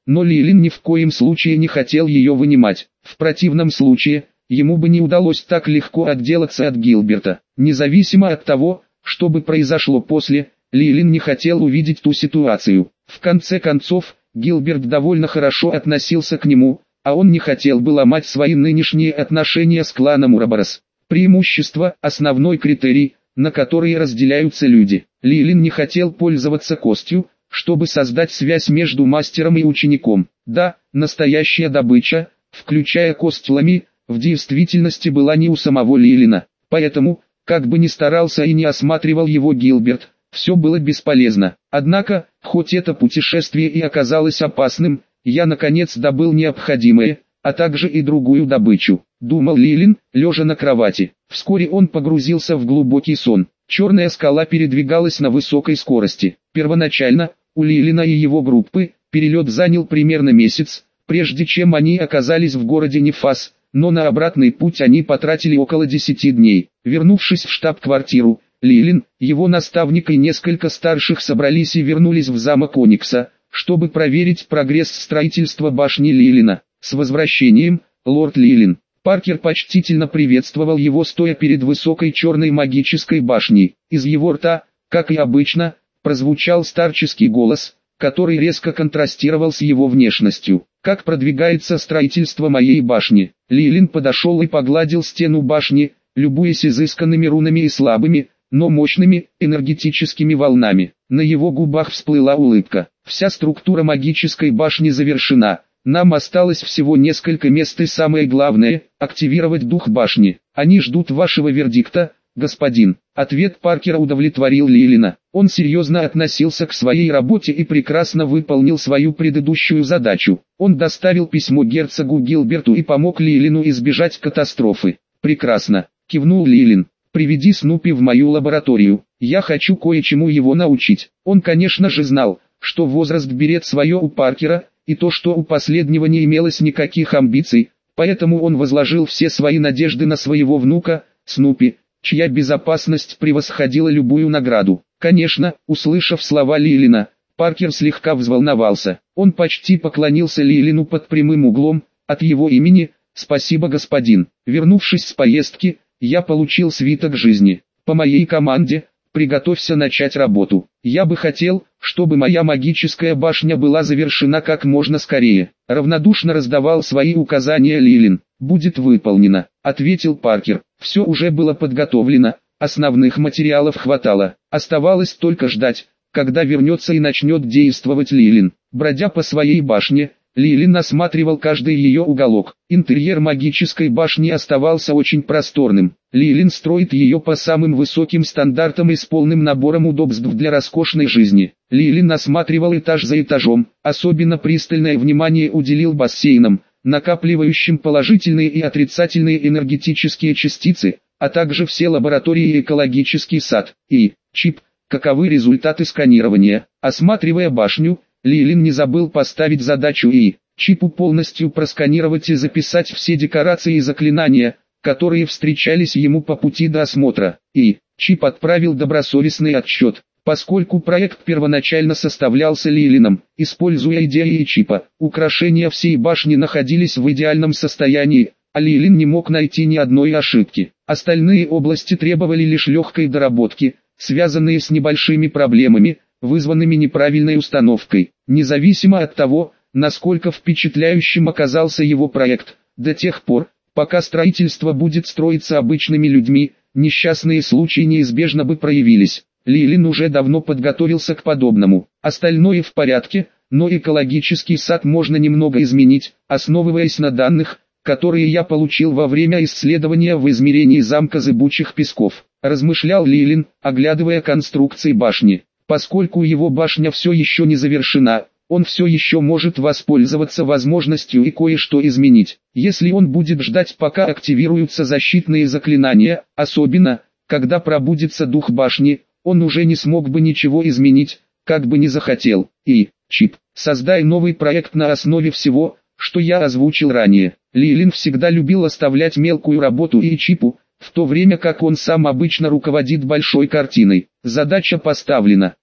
но Лилин ни в коем случае не хотел ее вынимать. В противном случае, ему бы не удалось так легко отделаться от Гилберта. Независимо от того, что бы произошло после, Лилин не хотел увидеть ту ситуацию. В конце концов, Гилберт довольно хорошо относился к нему, а он не хотел бы ломать свои нынешние отношения с кланом Уроборос. Преимущество – основной критерий, на который разделяются люди. Лилин не хотел пользоваться костью, чтобы создать связь между мастером и учеником. Да, настоящая добыча, включая кость Лами, в действительности была не у самого Лилина. Поэтому, как бы ни старался и не осматривал его Гилберт, все было бесполезно. Однако, хоть это путешествие и оказалось опасным, я наконец добыл необходимое, а также и другую добычу, думал Лилин, лежа на кровати. Вскоре он погрузился в глубокий сон. Черная скала передвигалась на высокой скорости. Первоначально, у Лилина и его группы, перелет занял примерно месяц, прежде чем они оказались в городе Нефас, но на обратный путь они потратили около 10 дней. Вернувшись в штаб-квартиру, Лилин, его наставник и несколько старших собрались и вернулись в замок Оникса, чтобы проверить прогресс строительства башни Лилина. С возвращением, лорд Лилин. Паркер почтительно приветствовал его, стоя перед высокой черной магической башней. Из его рта, как и обычно, прозвучал старческий голос, который резко контрастировал с его внешностью. «Как продвигается строительство моей башни?» Лилин подошел и погладил стену башни, любуясь изысканными рунами и слабыми, но мощными, энергетическими волнами. На его губах всплыла улыбка. «Вся структура магической башни завершена. Нам осталось всего несколько мест и самое главное – активировать дух башни. Они ждут вашего вердикта, господин». Ответ Паркера удовлетворил Лилина. Он серьезно относился к своей работе и прекрасно выполнил свою предыдущую задачу. Он доставил письмо герцогу Гилберту и помог Лилину избежать катастрофы. «Прекрасно», – кивнул Лилин. «Приведи Снупи в мою лабораторию. Я хочу кое-чему его научить». Он, конечно же, знал, что возраст берет свое у Паркера, и то, что у последнего не имелось никаких амбиций, поэтому он возложил все свои надежды на своего внука, Снупи, чья безопасность превосходила любую награду. Конечно, услышав слова Лилина, Паркер слегка взволновался. Он почти поклонился Лилину под прямым углом, от его имени: «Спасибо, господин. Вернувшись с поездки, я получил свиток жизни. По моей команде, приготовься начать работу. Я бы хотел, чтобы моя магическая башня была завершена как можно скорее». Равнодушно раздавал свои указания Лилин. «Будет выполнено», — ответил Паркер. Все уже было подготовлено, основных материалов хватало. Оставалось только ждать, когда вернется и начнет действовать Лилин. Бродя по своей башне, Лилин осматривал каждый ее уголок. Интерьер магической башни оставался очень просторным. Лилин строит ее по самым высоким стандартам и с полным набором удобств для роскошной жизни. Лилин осматривал этаж за этажом, особенно пристальное внимание уделил бассейнам, накапливающим положительные и отрицательные энергетические частицы, а также все лаборатории и экологический сад. И, чип, каковы результаты сканирования? Осматривая башню, Лилин не забыл поставить задачу чипу полностью просканировать и записать все декорации и заклинания, которые встречались ему по пути до осмотра. Чип отправил добросовестный отчет. Поскольку проект первоначально составлялся Лилином, используя идеи чипа, украшения всей башни находились в идеальном состоянии, а Лилин не мог найти ни одной ошибки. Остальные области требовали лишь легкой доработки, связанные с небольшими проблемами, вызванными неправильной установкой. Независимо от того, насколько впечатляющим оказался его проект, до тех пор, пока строительство будет строиться обычными людьми, несчастные случаи неизбежно бы проявились. Лилин уже давно подготовился к подобному. Остальное в порядке, но экологический сад можно немного изменить, основываясь на данных, которые я получил во время исследования в измерении замка Зыбучих Песков. Размышлял Лилин, оглядывая конструкции башни. Поскольку его башня все еще не завершена, он все еще может воспользоваться возможностью и кое-что изменить. Если он будет ждать, пока активируются защитные заклинания, особенно, когда пробудится дух башни, он уже не смог бы ничего изменить, как бы ни захотел. Чип, создай новый проект на основе всего, что я озвучил ранее. Лилин всегда любил оставлять мелкую работу Чипу, в то время как он сам обычно руководит большой картиной. Задача поставлена.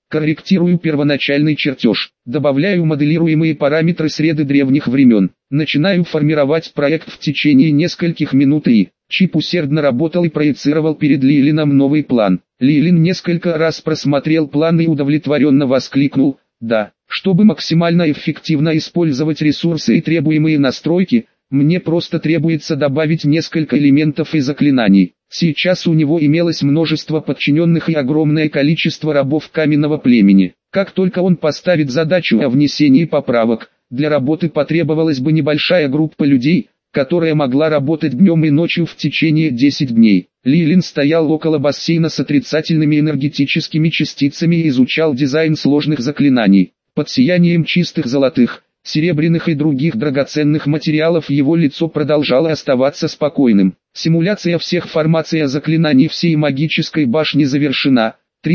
Корректирую первоначальный чертеж. Добавляю моделируемые параметры среды древних времен. Начинаю формировать проект в течение нескольких минут и... Чип усердно работал и проецировал перед Лилином новый план. Лилин несколько раз просмотрел план и удовлетворенно воскликнул: «Да, чтобы максимально эффективно использовать ресурсы и требуемые настройки, мне просто требуется добавить несколько элементов и заклинаний». Сейчас у него имелось множество подчиненных и огромное количество рабов каменного племени. Как только он поставит задачу о внесении поправок, для работы потребовалась бы небольшая группа людей, которая могла работать днем и ночью в течение 10 дней. Лилин стоял около бассейна с отрицательными энергетическими частицами и изучал дизайн сложных заклинаний. Под сиянием чистых золотых, серебряных и других драгоценных материалов его лицо продолжало оставаться спокойным. Симуляция всех формаций заклинаний всей магической башни завершена.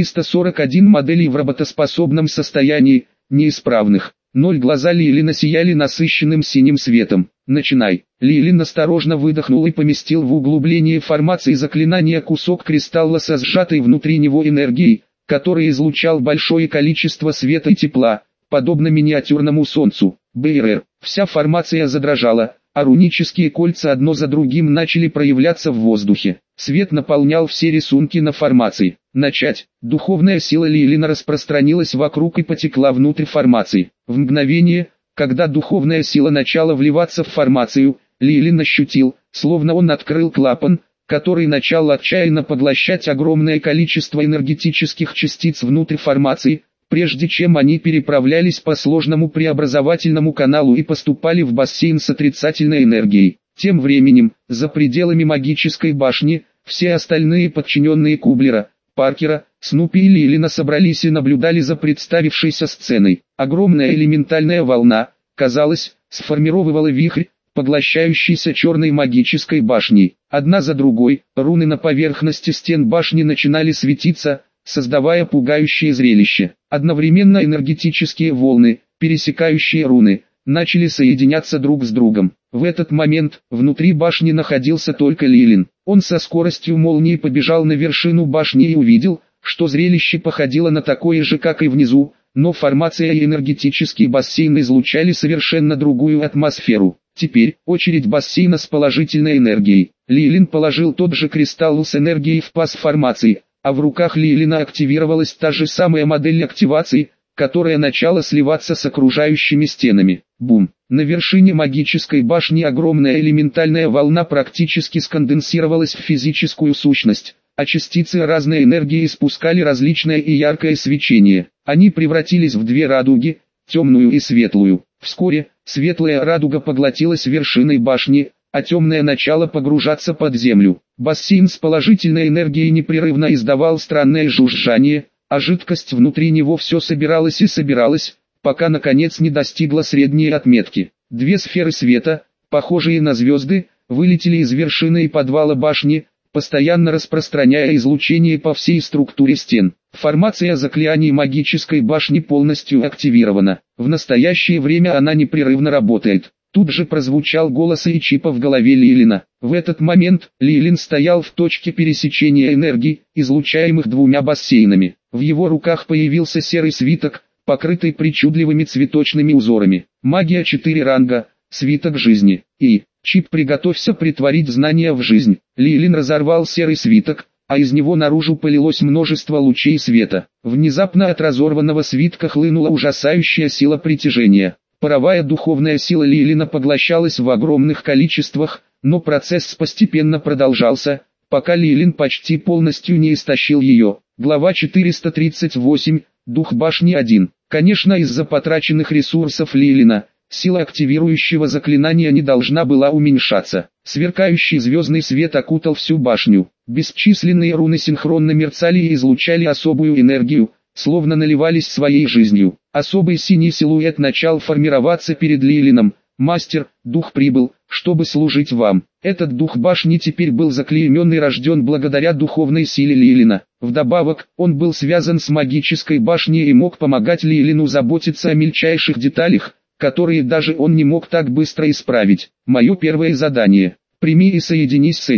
341 моделей в работоспособном состоянии, неисправных. 0 глаза Лилина сияли насыщенным синим светом. «Начинай». Лилин осторожно выдохнул и поместил в углубление формации заклинания кусок кристалла со сжатой внутри него энергией, который излучал большое количество света и тепла, подобно миниатюрному солнцу. БРР. Вся формация задрожала, а рунические кольца одно за другим начали проявляться в воздухе. Свет наполнял все рисунки на формации. Начать. Духовная сила Лилина распространилась вокруг и потекла внутрь формации. В мгновение, когда духовная сила начала вливаться в формацию, Лилин ощутил, словно он открыл клапан, который начал отчаянно поглощать огромное количество энергетических частиц внутрь формации, прежде чем они переправлялись по сложному преобразовательному каналу и поступали в бассейн с отрицательной энергией. Тем временем, за пределами магической башни, все остальные подчиненные Кублера, Паркера, Снупи и Лилина собрались и наблюдали за представившейся сценой. Огромная элементальная волна, казалось, сформировала вихрь, поглощающийся черной магической башней. Одна за другой, руны на поверхности стен башни начинали светиться, создавая пугающее зрелище. Одновременно энергетические волны, пересекающие руны, начали соединяться друг с другом. В этот момент, внутри башни находился только Лилин. Он со скоростью молнии побежал на вершину башни и увидел, что зрелище походило на такое же, как и внизу, но формация и энергетический бассейн излучали совершенно другую атмосферу. Теперь, очередь бассейна с положительной энергией. Лилин положил тот же кристалл с энергией в паз формации, а в руках Лилина активировалась та же самая модель активации, которая начала сливаться с окружающими стенами. Бум! На вершине магической башни огромная элементальная волна практически сконденсировалась в физическую сущность, а частицы разной энергии испускали различное и яркое свечение. Они превратились в две радуги, темную и светлую. Вскоре, светлая радуга поглотилась вершиной башни, а темное начало погружаться под землю. Бассейн с положительной энергией непрерывно издавал странное жужжание, а жидкость внутри него все собиралась и собиралась, пока наконец не достигла средней отметки. Две сферы света, похожие на звезды, вылетели из вершины и подвала башни, постоянно распространяя излучение по всей структуре стен. Формация заклинаний магической башни полностью активирована. В настоящее время она непрерывно работает. Тут же прозвучал голос Чипа в голове Лилина. В этот момент Лилин стоял в точке пересечения энергий, излучаемых двумя бассейнами. В его руках появился серый свиток, покрытый причудливыми цветочными узорами. Магия 4 ранга, свиток жизни. Чип, приготовься притворить знания в жизнь. Лилин разорвал серый свиток, а из него наружу полилось множество лучей света. Внезапно от разорванного свитка хлынула ужасающая сила притяжения. Паровая духовная сила Лилина поглощалась в огромных количествах, но процесс постепенно продолжался, пока Лилин почти полностью не истощил ее. Глава 438, Дух башни 1. Конечно, из-за потраченных ресурсов Лилина, сила активирующего заклинания не должна была уменьшаться. Сверкающий звездный свет окутал всю башню. Бесчисленные руны синхронно мерцали и излучали особую энергию, словно наливались своей жизнью. Особый синий силуэт начал формироваться перед Лилином. «Мастер, дух прибыл, чтобы служить вам». Этот дух башни теперь был заклеймен и рожден благодаря духовной силе Лилина. Вдобавок, он был связан с магической башней и мог помогать Лилину заботиться о мельчайших деталях, которые даже он не мог так быстро исправить. Мое первое задание. Прими и соединись с этим.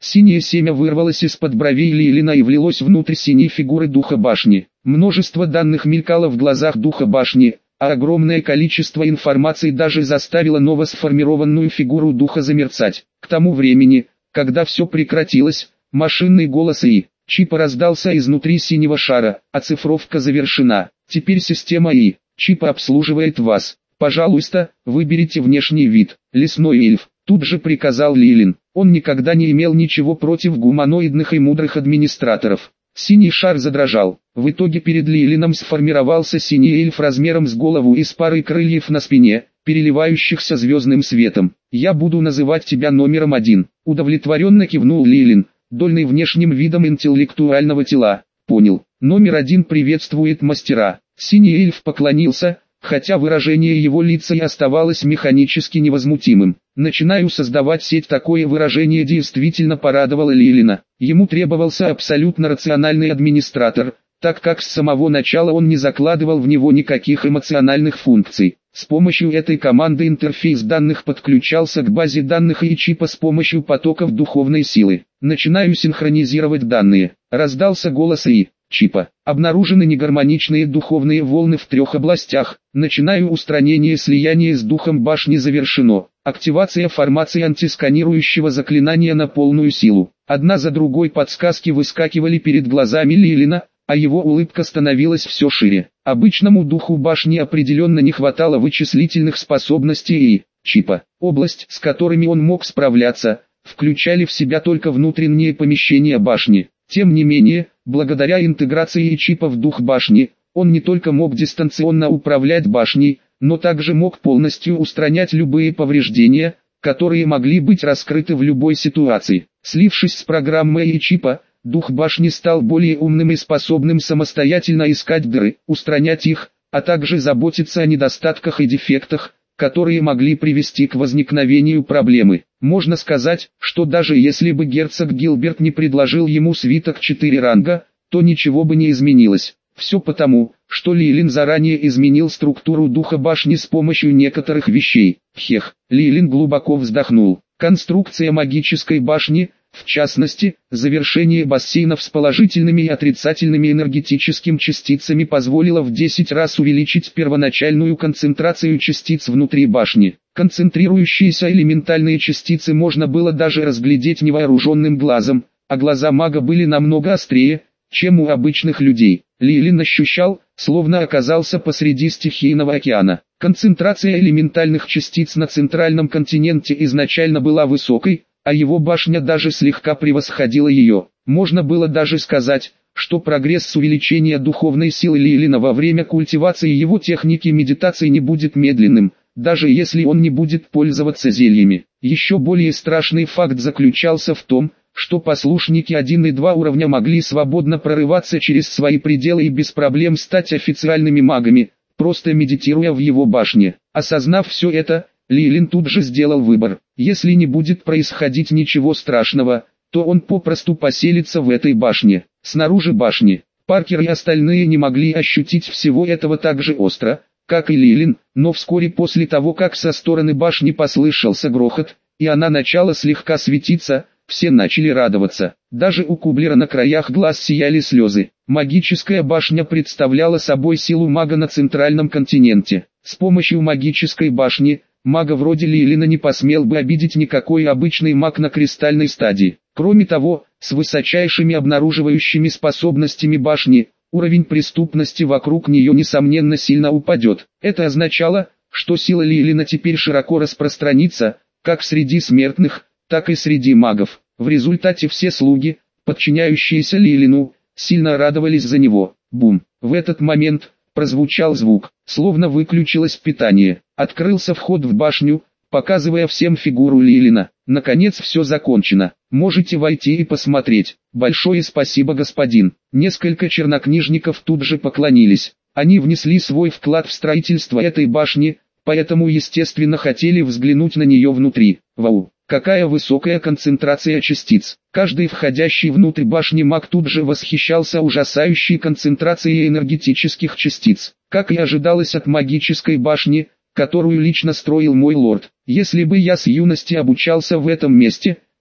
Синее семя вырвалось из-под бровей Лилина и влилось внутрь синей фигуры духа башни. Множество данных мелькало в глазах духа башни, а огромное количество информации даже заставило новосформированную фигуру духа замерцать. К тому времени, когда все прекратилось, машинный голос ИИ чипа раздался изнутри синего шара, оцифровка завершена. Теперь система ИИ чипа обслуживает вас. Пожалуйста, выберите внешний вид. Лесной эльф, тут же приказал Лилин. Он никогда не имел ничего против гуманоидных и мудрых администраторов. Синий шар задрожал. В итоге перед Лилином сформировался синий эльф размером с голову и с парой крыльев на спине, переливающихся звездным светом. «Я буду называть тебя номером 1», — удовлетворенно кивнул Лилин, дольный внешним видом интеллектуального тела. «Понял. Номер 1 приветствует мастера». Синий эльф поклонился, хотя выражение его лица и оставалось механически невозмутимым. «Начинаю создавать сеть». Такое выражение действительно порадовало Лилина. Ему требовался абсолютно рациональный администратор, так как с самого начала он не закладывал в него никаких эмоциональных функций. С помощью этой команды интерфейс данных подключался к базе данных и чипа с помощью потоков духовной силы. «Начинаю синхронизировать данные», — раздался голос ИИ чипа. «Обнаружены негармоничные духовные волны в 3 областях. Начинаю устранение слияния с духом башни завершено. Активация формации антисканирующего заклинания на полную силу». Одна за другой подсказки выскакивали перед глазами Лилина, а его улыбка становилась все шире. Обычному духу башни определенно не хватало вычислительных способностей ИИ чипа. Область, с которыми он мог справляться, включали в себя только внутренние помещения башни. Тем не менее, благодаря интеграции чипа в дух башни, он не только мог дистанционно управлять башней, но также мог полностью устранять любые повреждения, которые могли быть раскрыты в любой ситуации. Слившись с программой чипа, дух башни стал более умным и способным самостоятельно искать дыры, устранять их, а также заботиться о недостатках и дефектах, которые могли привести к возникновению проблемы. Можно сказать, что даже если бы герцог Гилберт не предложил ему свиток 4 ранга, то ничего бы не изменилось. Все потому, что Лилин заранее изменил структуру духа башни с помощью некоторых вещей. Лилин глубоко вздохнул. Конструкция магической башни, в частности, завершение бассейнов с положительными и отрицательными энергетическими частицами позволило в 10 раз увеличить первоначальную концентрацию частиц внутри башни. Концентрирующиеся элементальные частицы можно было даже разглядеть невооруженным глазом, а глаза мага были намного острее, чем у обычных людей. Лилин ощущал, словно оказался посреди стихийного океана. Концентрация элементальных частиц на центральном континенте изначально была высокой, а его башня даже слегка превосходила ее. Можно было даже сказать, что прогресс с увеличения духовной силы Лилина во время культивации его техники медитации не будет медленным, даже если он не будет пользоваться зельями. Еще более страшный факт заключался в том, что послушники 1 и 2 уровня могли свободно прорываться через свои пределы и без проблем стать официальными магами, просто медитируя в его башне. Осознав все это, Лилин тут же сделал выбор. Если не будет происходить ничего страшного, то он попросту поселится в этой башне. Снаружи башни, Паркер и остальные не могли ощутить всего этого так же остро, как и Лилин, но вскоре после того, как со стороны башни послышался грохот, и она начала слегка светиться, все начали радоваться. Даже у Кублера на краях глаз сияли слезы. Магическая башня представляла собой силу мага на центральном континенте. С помощью магической башни, мага вроде Лилина не посмел бы обидеть никакой обычный маг на кристальной стадии. Кроме того, с высочайшими обнаруживающими способностями башни, уровень преступности вокруг нее несомненно сильно упадет. Это означало, что сила Лилина теперь широко распространится, как среди смертных, так и среди магов. В результате все слуги, подчиняющиеся Лилину, сильно радовались за него. Бум! В этот момент прозвучал звук, словно выключилось питание. Открылся вход в башню, показывая всем фигуру Лилина. Наконец все закончено. Можете войти и посмотреть. Большое спасибо, господин. Несколько чернокнижников тут же поклонились. Они внесли свой вклад в строительство этой башни, поэтому естественно хотели взглянуть на нее внутри. Вау! Какая высокая концентрация частиц. Каждый входящий внутрь башни маг тут же восхищался ужасающей концентрацией энергетических частиц. Как и ожидалось от магической башни, которую лично строил мой лорд. Если бы я с юности обучался в этом месте,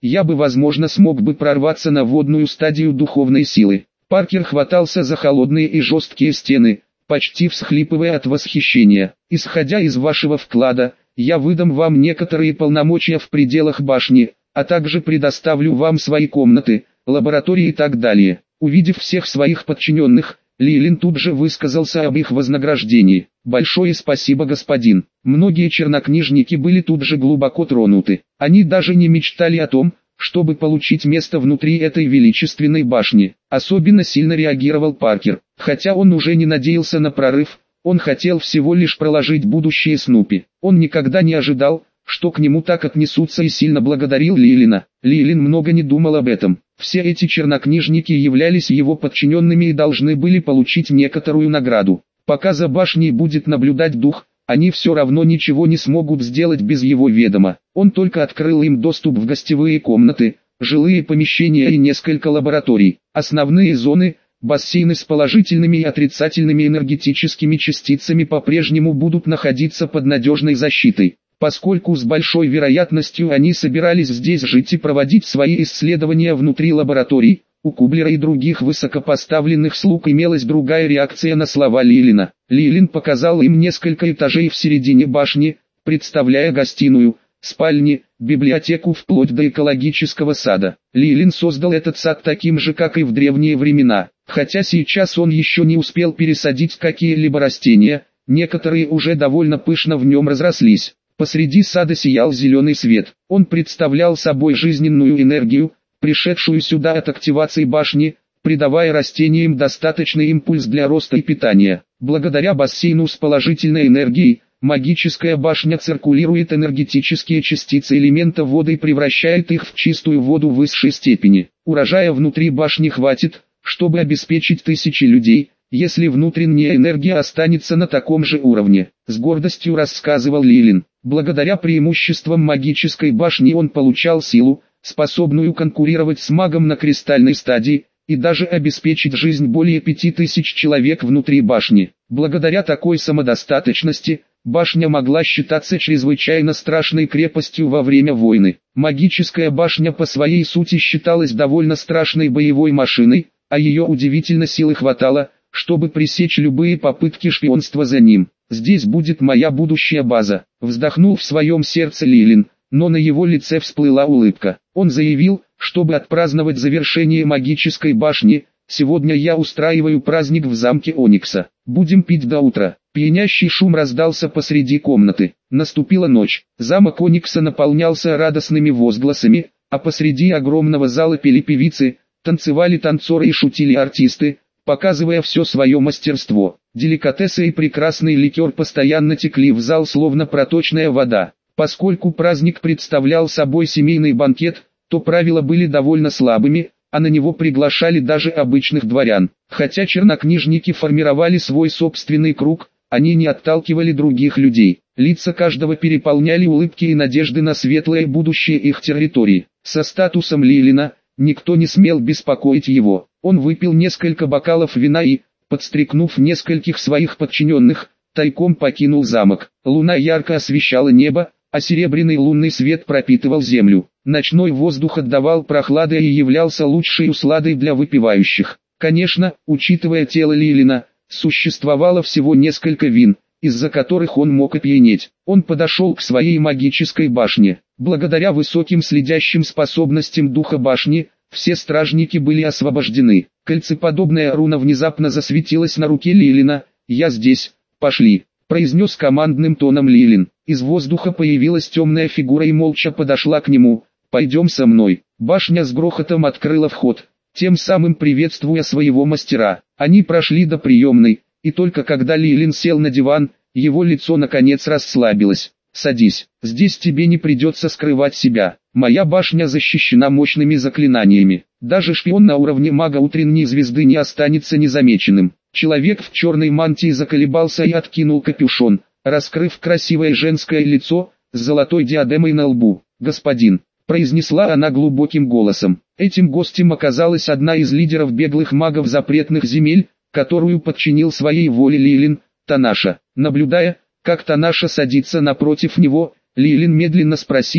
я бы возможно смог бы прорваться на водную стадию духовной силы. Паркер хватался за холодные и жесткие стены, почти всхлипывая от восхищения. Исходя из вашего вклада, я выдам вам некоторые полномочия в пределах башни, а также предоставлю вам свои комнаты, лаборатории и так далее. Увидев всех своих подчиненных, Лилин тут же высказался об их вознаграждении. «Большое спасибо, господин». Многие чернокнижники были тут же глубоко тронуты. Они даже не мечтали о том, чтобы получить место внутри этой величественной башни. Особенно сильно реагировал Паркер. Хотя он уже не надеялся на прорыв, он хотел всего лишь проложить будущее Снупи. Он никогда не ожидал, что к нему так отнесутся, и сильно благодарил Лилина. Лилин много не думал об этом. Все эти чернокнижники являлись его подчиненными и должны были получить некоторую награду. Пока за башней будет наблюдать дух, они все равно ничего не смогут сделать без его ведома. Он только открыл им доступ в гостевые комнаты, жилые помещения и несколько лабораторий. Основные зоны, бассейны с положительными и отрицательными энергетическими частицами по-прежнему будут находиться под надежной защитой. Поскольку с большой вероятностью они собирались здесь жить и проводить свои исследования внутри лабораторий, у Кублера и других высокопоставленных слуг имелась другая реакция на слова Лилина. Лилин показал им несколько этажей в середине башни, представляя гостиную, спальни, библиотеку вплоть до экологического сада. Лилин создал этот сад таким же, как и в древние времена, хотя сейчас он еще не успел пересадить какие-либо растения, некоторые уже довольно пышно в нем разрослись. Посреди сада сиял зеленый свет. Он представлял собой жизненную энергию, пришедшую сюда от активации башни, придавая растениям достаточный импульс для роста и питания. Благодаря бассейну с положительной энергией, магическая башня циркулирует энергетические частицы элемента воды и превращает их в чистую воду высшей степени. Урожая внутри башни хватит, чтобы обеспечить тысячи людей, если внутренняя энергия останется на таком же уровне. С гордостью рассказывал Лилин. Благодаря преимуществам магической башни он получал силу, способную конкурировать с магом на кристальной стадии, и даже обеспечить жизнь более 5000 человек внутри башни. Благодаря такой самодостаточности, башня могла считаться чрезвычайно страшной крепостью во время войны. Магическая башня по своей сути считалась довольно страшной боевой машиной, а ее удивительно силы хватало, чтобы пресечь любые попытки шпионства за ним. «Здесь будет моя будущая база», — вздохнул в своем сердце Лилин, но на его лице всплыла улыбка. Он заявил, чтобы отпраздновать завершение магической башни, «Сегодня я устраиваю праздник в замке Оникса. Будем пить до утра». Пьянящий шум раздался посреди комнаты. Наступила ночь. Замок Оникса наполнялся радостными возгласами, а посреди огромного зала пели певицы, танцевали танцоры и шутили артисты, показывая все свое мастерство. Деликатесы и прекрасный ликер постоянно текли в зал словно проточная вода. Поскольку праздник представлял собой семейный банкет, то правила были довольно слабыми, а на него приглашали даже обычных дворян. Хотя чернокнижники формировали свой собственный круг, они не отталкивали других людей. Лица каждого переполняли улыбки и надежды на светлое будущее их территории. Со статусом Лилина, никто не смел беспокоить его. Он выпил несколько бокалов вина и, подстрекнув нескольких своих подчиненных, тайком покинул замок. Луна ярко освещала небо, а серебряный лунный свет пропитывал землю. Ночной воздух отдавал прохладой и являлся лучшей усладой для выпивающих. Конечно, учитывая тело Лилина, существовало всего несколько вин, из-за которых он мог опьянеть. Он подошел к своей магической башне. Благодаря высоким следящим способностям духа башни, все стражники были освобождены. Кольцеподобная руна внезапно засветилась на руке Лилина. «Я здесь, пошли», — произнес командным тоном Лилин. Из воздуха появилась темная фигура и молча подошла к нему. «Пойдем со мной». Башня с грохотом открыла вход, тем самым приветствуя своего мастера. Они прошли до приемной, и только когда Лилин сел на диван, его лицо наконец расслабилось. «Садись, здесь тебе не придется скрывать себя. Моя башня защищена мощными заклинаниями. Даже шпион на уровне мага утренней звезды не останется незамеченным». Человек в черной мантии заколебался и откинул капюшон, раскрыв красивое женское лицо, с золотой диадемой на лбу. «Господин», — произнесла она глубоким голосом. Этим гостем оказалась одна из лидеров беглых магов запретных земель, которую подчинил своей воле Лилин, Танаша. Наблюдая, как Танаша садится напротив него, Лилин медленно спросил: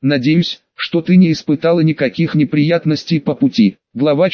Надеюсь, что ты не испытала никаких неприятностей по пути. Глава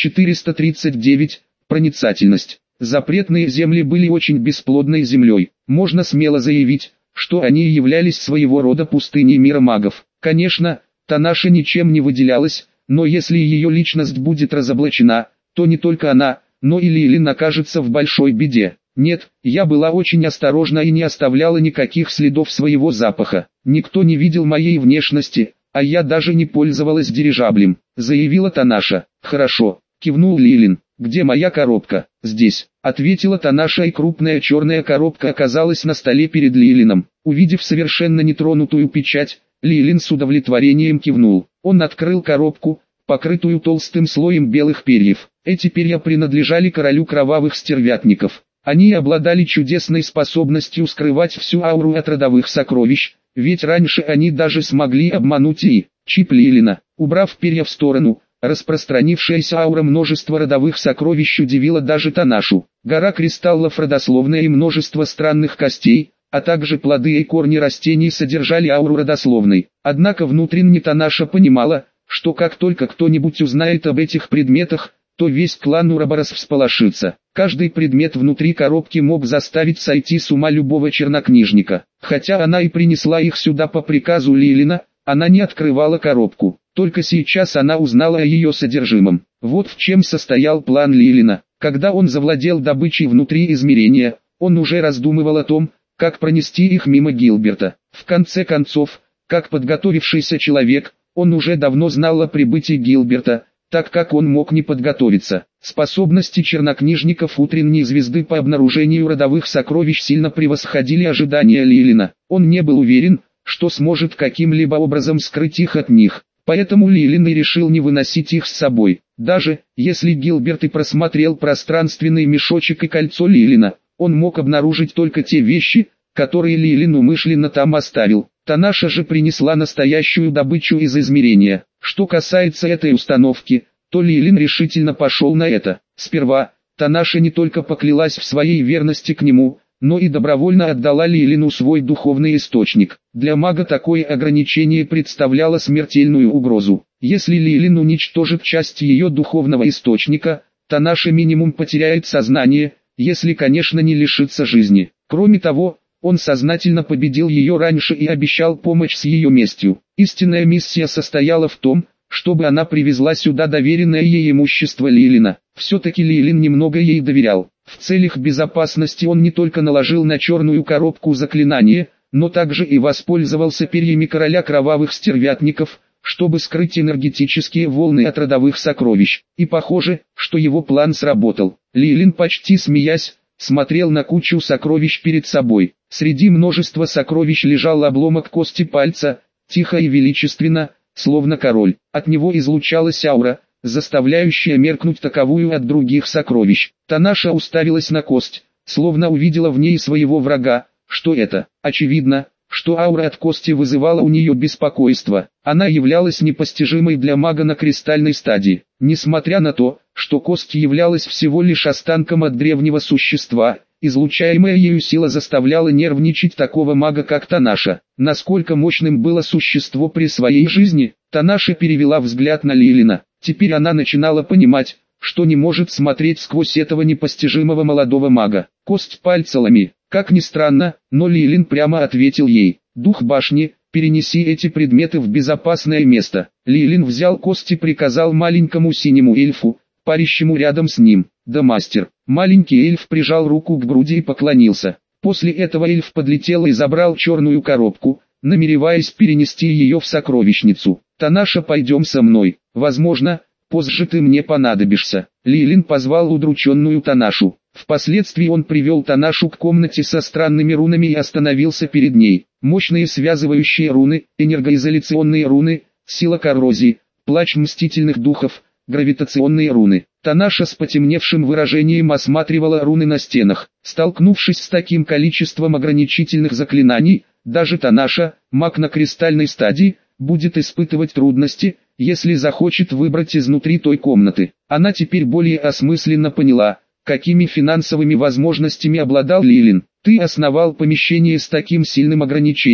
439. Проницательность. Запретные земли были очень бесплодной землей. Можно смело заявить, что они являлись своего рода пустыней мира магов. Конечно, Танаша ничем не выделялась, но если ее личность будет разоблачена, то не только она, но и Лилин окажется в большой беде. Нет, я была очень осторожна и не оставляла никаких следов своего запаха. Никто не видел моей внешности, а я даже не пользовалась дирижаблем, заявила Танаша. Хорошо, кивнул Лилин. Где моя коробка? Здесь, ответила Танаша, и крупная черная коробка оказалась на столе перед Лилином. Увидев совершенно нетронутую печать, Лилин с удовлетворением кивнул. Он открыл коробку, покрытую толстым слоем белых перьев. Эти перья принадлежали королю кровавых стервятников. Они обладали чудесной способностью скрывать всю ауру от родовых сокровищ, ведь раньше они даже смогли обмануть и чип Лилина. Убрав перья в сторону, распространившаяся аура множества родовых сокровищ удивила даже Танашу. Гора кристаллов родословная и множество странных костей, а также плоды и корни растений содержали ауру родословной. Однако внутренне Танаша понимала, что как только кто-нибудь узнает об этих предметах, то весь клан Ураборос всполошится. Каждый предмет внутри коробки мог заставить сойти с ума любого чернокнижника. Хотя она и принесла их сюда по приказу Лилина, она не открывала коробку. Только сейчас она узнала о ее содержимом. Вот в чем состоял план Лилина. Когда он завладел добычей внутри измерения, он уже раздумывал о том, как пронести их мимо Гилберта. В конце концов, как подготовившийся человек, он уже давно знал о прибытии Гилберта, так как он мог не подготовиться. Способности чернокнижников утренней звезды по обнаружению родовых сокровищ сильно превосходили ожидания Лилина. Он не был уверен, что сможет каким-либо образом скрыть их от них. Поэтому Лилин и решил не выносить их с собой. Даже если Гилберт и просмотрел пространственный мешочек и кольцо Лилина, он мог обнаружить только те вещи, которые Лилин умышленно там оставил. Танаша же принесла настоящую добычу из измерения. Что касается этой установки, то Лилин решительно пошел на это. Сперва, Танаша не только поклялась в своей верности к нему, но и добровольно отдала Лилину свой духовный источник. Для мага такое ограничение представляло смертельную угрозу. Если Лилин уничтожит часть ее духовного источника, Танаша минимум потеряет сознание, если, конечно, не лишится жизни. Кроме того, он сознательно победил ее раньше и обещал помочь с ее местью. Истинная миссия состояла в том, чтобы она привезла сюда доверенное ей имущество Лилина. Все-таки Лилин немного ей доверял. В целях безопасности он не только наложил на черную коробку заклинание, но также и воспользовался перьями короля кровавых стервятников, чтобы скрыть энергетические волны от родовых сокровищ. И похоже, что его план сработал. Лилин, почти смеясь, смотрел на кучу сокровищ перед собой. Среди множества сокровищ лежал обломок кости пальца, тихо и величественно, словно король. От него излучалась аура, заставляющая меркнуть таковую от других сокровищ. Танаша уставилась на кость, словно увидела в ней своего врага. Что это? Очевидно, что аура от кости вызывала у нее беспокойство. Она являлась непостижимой для мага на кристальной стадии. Несмотря на то, что кость являлась всего лишь останком от древнего существа, излучаемая ею сила заставляла нервничать такого мага, как Танаша. Насколько мощным было существо при своей жизни, Танаша перевела взгляд на Лилина. Теперь она начинала понимать, что не может смотреть сквозь этого непостижимого молодого мага. Кость пальца Лами. Как ни странно, но Лилин прямо ответил ей: «Дух башни, перенеси эти предметы в безопасное место». Лилин взял кость и приказал маленькому синему эльфу, парящему рядом с ним: «Да, мастер». Маленький эльф прижал руку к груди и поклонился. После этого эльф подлетел и забрал черную коробку, намереваясь перенести ее в сокровищницу. «Танаша, пойдем со мной. Возможно, позже ты мне понадобишься». Лилин позвал удрученную Танашу. Впоследствии он привел Танашу к комнате со странными рунами и остановился перед ней. Мощные связывающие руны, энергоизоляционные руны, сила коррозии, плач мстительных духов, гравитационные руны. Танаша с потемневшим выражением осматривала руны на стенах. Столкнувшись с таким количеством ограничительных заклинаний, даже Танаша, маг на кристальной стадии, будет испытывать трудности, если захочет выбрать изнутри той комнаты. Она теперь более осмысленно поняла, какими финансовыми возможностями обладал Лилин. «Ты основал помещение с таким сильным ограничением»,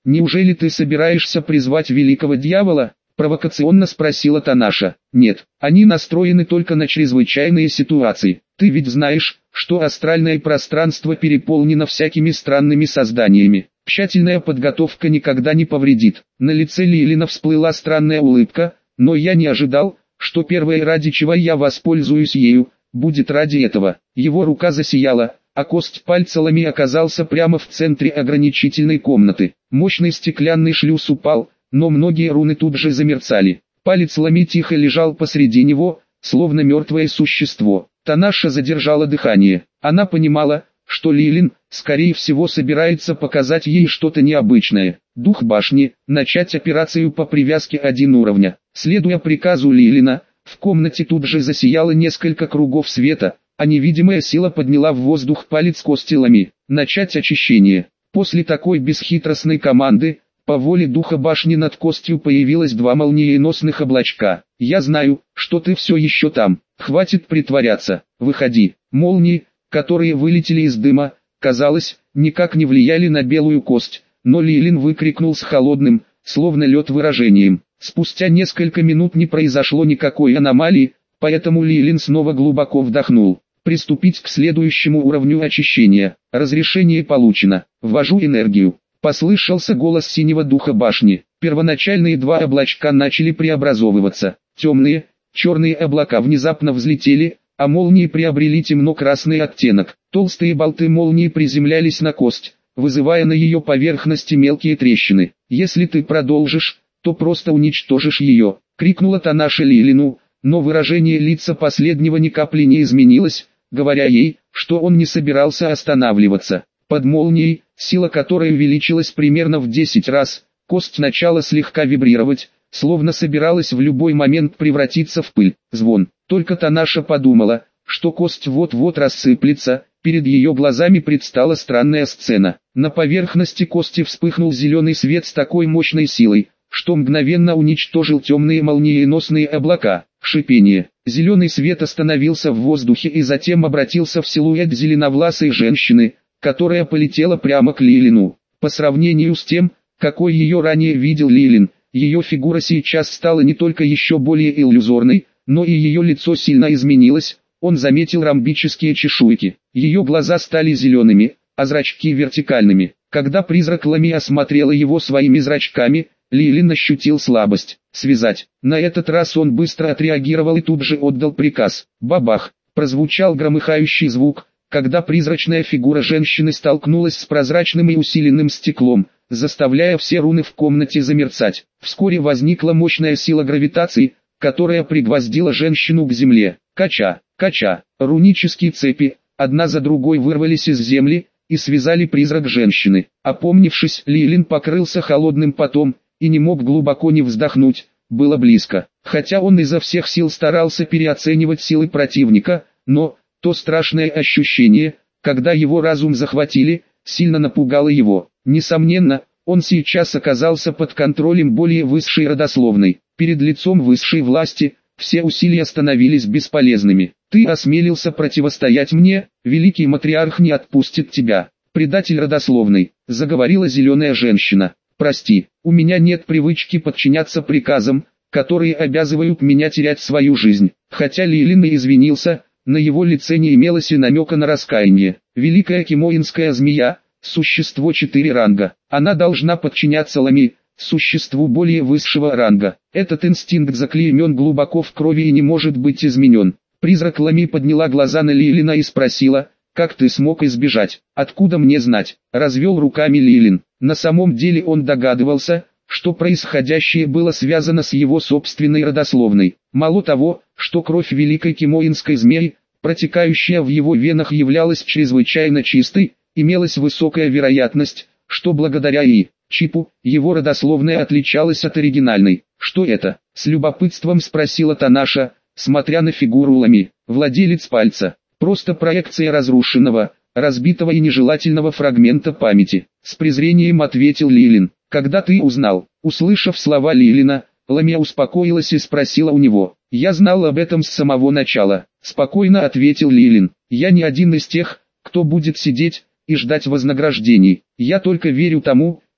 Неужели ты собираешься призвать великого дьявола? Провокационно спросила Танаша. Нет, они настроены только на чрезвычайные ситуации. Ты ведь знаешь, что астральное пространство переполнено всякими странными созданиями. Тщательная подготовка никогда не повредит. На лице Лилина всплыла странная улыбка, но я не ожидал, что первое, ради чего я воспользуюсь ею, будет ради этого. Его рука засияла, а кость пальца Лами оказался прямо в центре ограничительной комнаты. Мощный стеклянный шлюз упал, но многие руны тут же замерцали. Палец Лами тихо лежал посреди него, словно мертвое существо. Танаша задержала дыхание. Она понимала, что Лилин, скорее всего, собирается показать ей что-то необычное. Дух башни, начать операцию по привязке 1 уровня. Следуя приказу Лилина, в комнате тут же засияло несколько кругов света, а невидимая сила подняла в воздух палец кости Лами. Начать очищение. После такой бесхитростной команды, по воле духа башни над костью появилось 2 молниеносных облачка. «Я знаю, что ты все еще там. Хватит притворяться. Выходи». Молнии, которые вылетели из дыма, казалось, никак не влияли на белую кость, но Лилин выкрикнул с холодным, словно лед выражением. Спустя несколько минут не произошло никакой аномалии, поэтому Лилин снова глубоко вдохнул. Приступить к следующему уровню очищения. Разрешение получено. Ввожу энергию. Послышался голос синего духа башни. Первоначальные 2 облачка начали преобразовываться. Темные, черные облака внезапно взлетели, а молнии приобрели темно-красный оттенок. Толстые болты молнии приземлялись на кость, вызывая на ее поверхности мелкие трещины. «Если ты продолжишь, то просто уничтожишь ее», — крикнула Танаша Лилину, но выражение лица последнего ни капли не изменилось, говоря ей, что он не собирался останавливаться. Под молнией, сила которой увеличилась примерно в 10 раз, кость начала слегка вибрировать, словно собиралась в любой момент превратиться в пыль. Звон. Только Танаша подумала, что кость вот-вот рассыплется, перед ее глазами предстала странная сцена. На поверхности кости вспыхнул зеленый свет с такой мощной силой, что мгновенно уничтожил темные молниеносные облака. Шипение. Зеленый свет остановился в воздухе и затем обратился в силуэт зеленовласой женщины, которая полетела прямо к Лилину. По сравнению с тем, какой ее ранее видел Лилин, ее фигура сейчас стала не только еще более иллюзорной, но и ее лицо сильно изменилось. Он заметил ромбические чешуйки. Ее глаза стали зелеными, а зрачки вертикальными. Когда призрак Лами осмотрела его своими зрачками, Лилин ощутил слабость. Связать. На этот раз он быстро отреагировал и тут же отдал приказ. Бабах! Прозвучал громыхающий звук, когда призрачная фигура женщины столкнулась с прозрачным и усиленным стеклом, заставляя все руны в комнате замерцать. Вскоре возникла мощная сила гравитации, которая пригвоздила женщину к земле. Кача, кача, рунические цепи, одна за другой вырвались из земли и связали призрак женщины. Опомнившись, Лилин покрылся холодным потом и не мог глубоко не вздохнуть. Было близко. Хотя он изо всех сил старался переоценивать силы противника, но то страшное ощущение, когда его разум захватили, сильно напугало его. Несомненно, он сейчас оказался под контролем более высшей родословной. Перед лицом высшей власти, все усилия становились бесполезными. «Ты осмелился противостоять мне, великий матриарх не отпустит тебя. Предатель родословной», — заговорила зеленая женщина. «Прости, у меня нет привычки подчиняться приказам, которые обязывают меня терять свою жизнь». Хотя Лилин и извинился, на его лице не имелось и намека на раскаяние. Великая кимоинская змея, существо 4 ранга. Она должна подчиняться Лами, существу более высшего ранга. Этот инстинкт заклеймен глубоко в крови и не может быть изменен. Призрак Лами подняла глаза на Лилина и спросила: «Как ты смог избежать?» «Откуда мне знать?» — развел руками Лилин. На самом деле он догадывался, что происходящее было связано с его собственной родословной. Мало того, что кровь великой кимоинской змеи, протекающая в его венах, являлась чрезвычайно чистой, имелась высокая вероятность, что благодаря чипу, его родословная отличалась от оригинальной. «Что это?» — с любопытством спросила Танаша, смотря на фигуру Лами. «Владелец пальца. Просто проекция разрушенного, разбитого и нежелательного фрагмента памяти», — с презрением ответил Лилин. «Когда ты узнал?» Услышав слова Лилина, Ламия успокоилась и спросила у него: «Я знал об этом с самого начала», — спокойно ответил Лилин. «Я не один из тех, кто будет сидеть и ждать вознаграждений. Я только верю тому,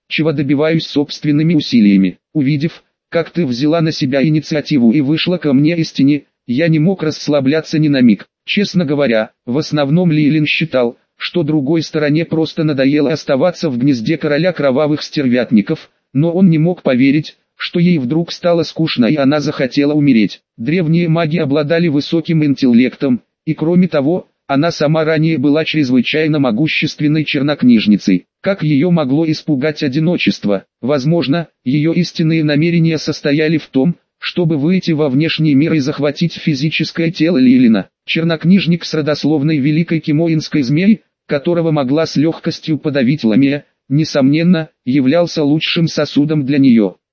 чего добиваюсь собственными усилиями. Увидев, как ты взяла на себя инициативу и вышла ко мне из тени, я не мог расслабляться ни на миг. Честно говоря, в основном Лилин считал, что другой стороне просто надоело оставаться в гнезде короля кровавых стервятников, но он не мог поверить, что ей вдруг стало скучно и она захотела умереть. Древние маги обладали высоким интеллектом, и кроме того, она сама ранее была чрезвычайно могущественной чернокнижницей. Как ее могло испугать одиночество? Возможно, ее истинные намерения состояли в том, чтобы выйти во внешний мир и захватить физическое тело Лилина. Чернокнижник с родословной великой кимоинской змеи, которого могла с легкостью подавить Ламия, несомненно, являлся лучшим сосудом для нее.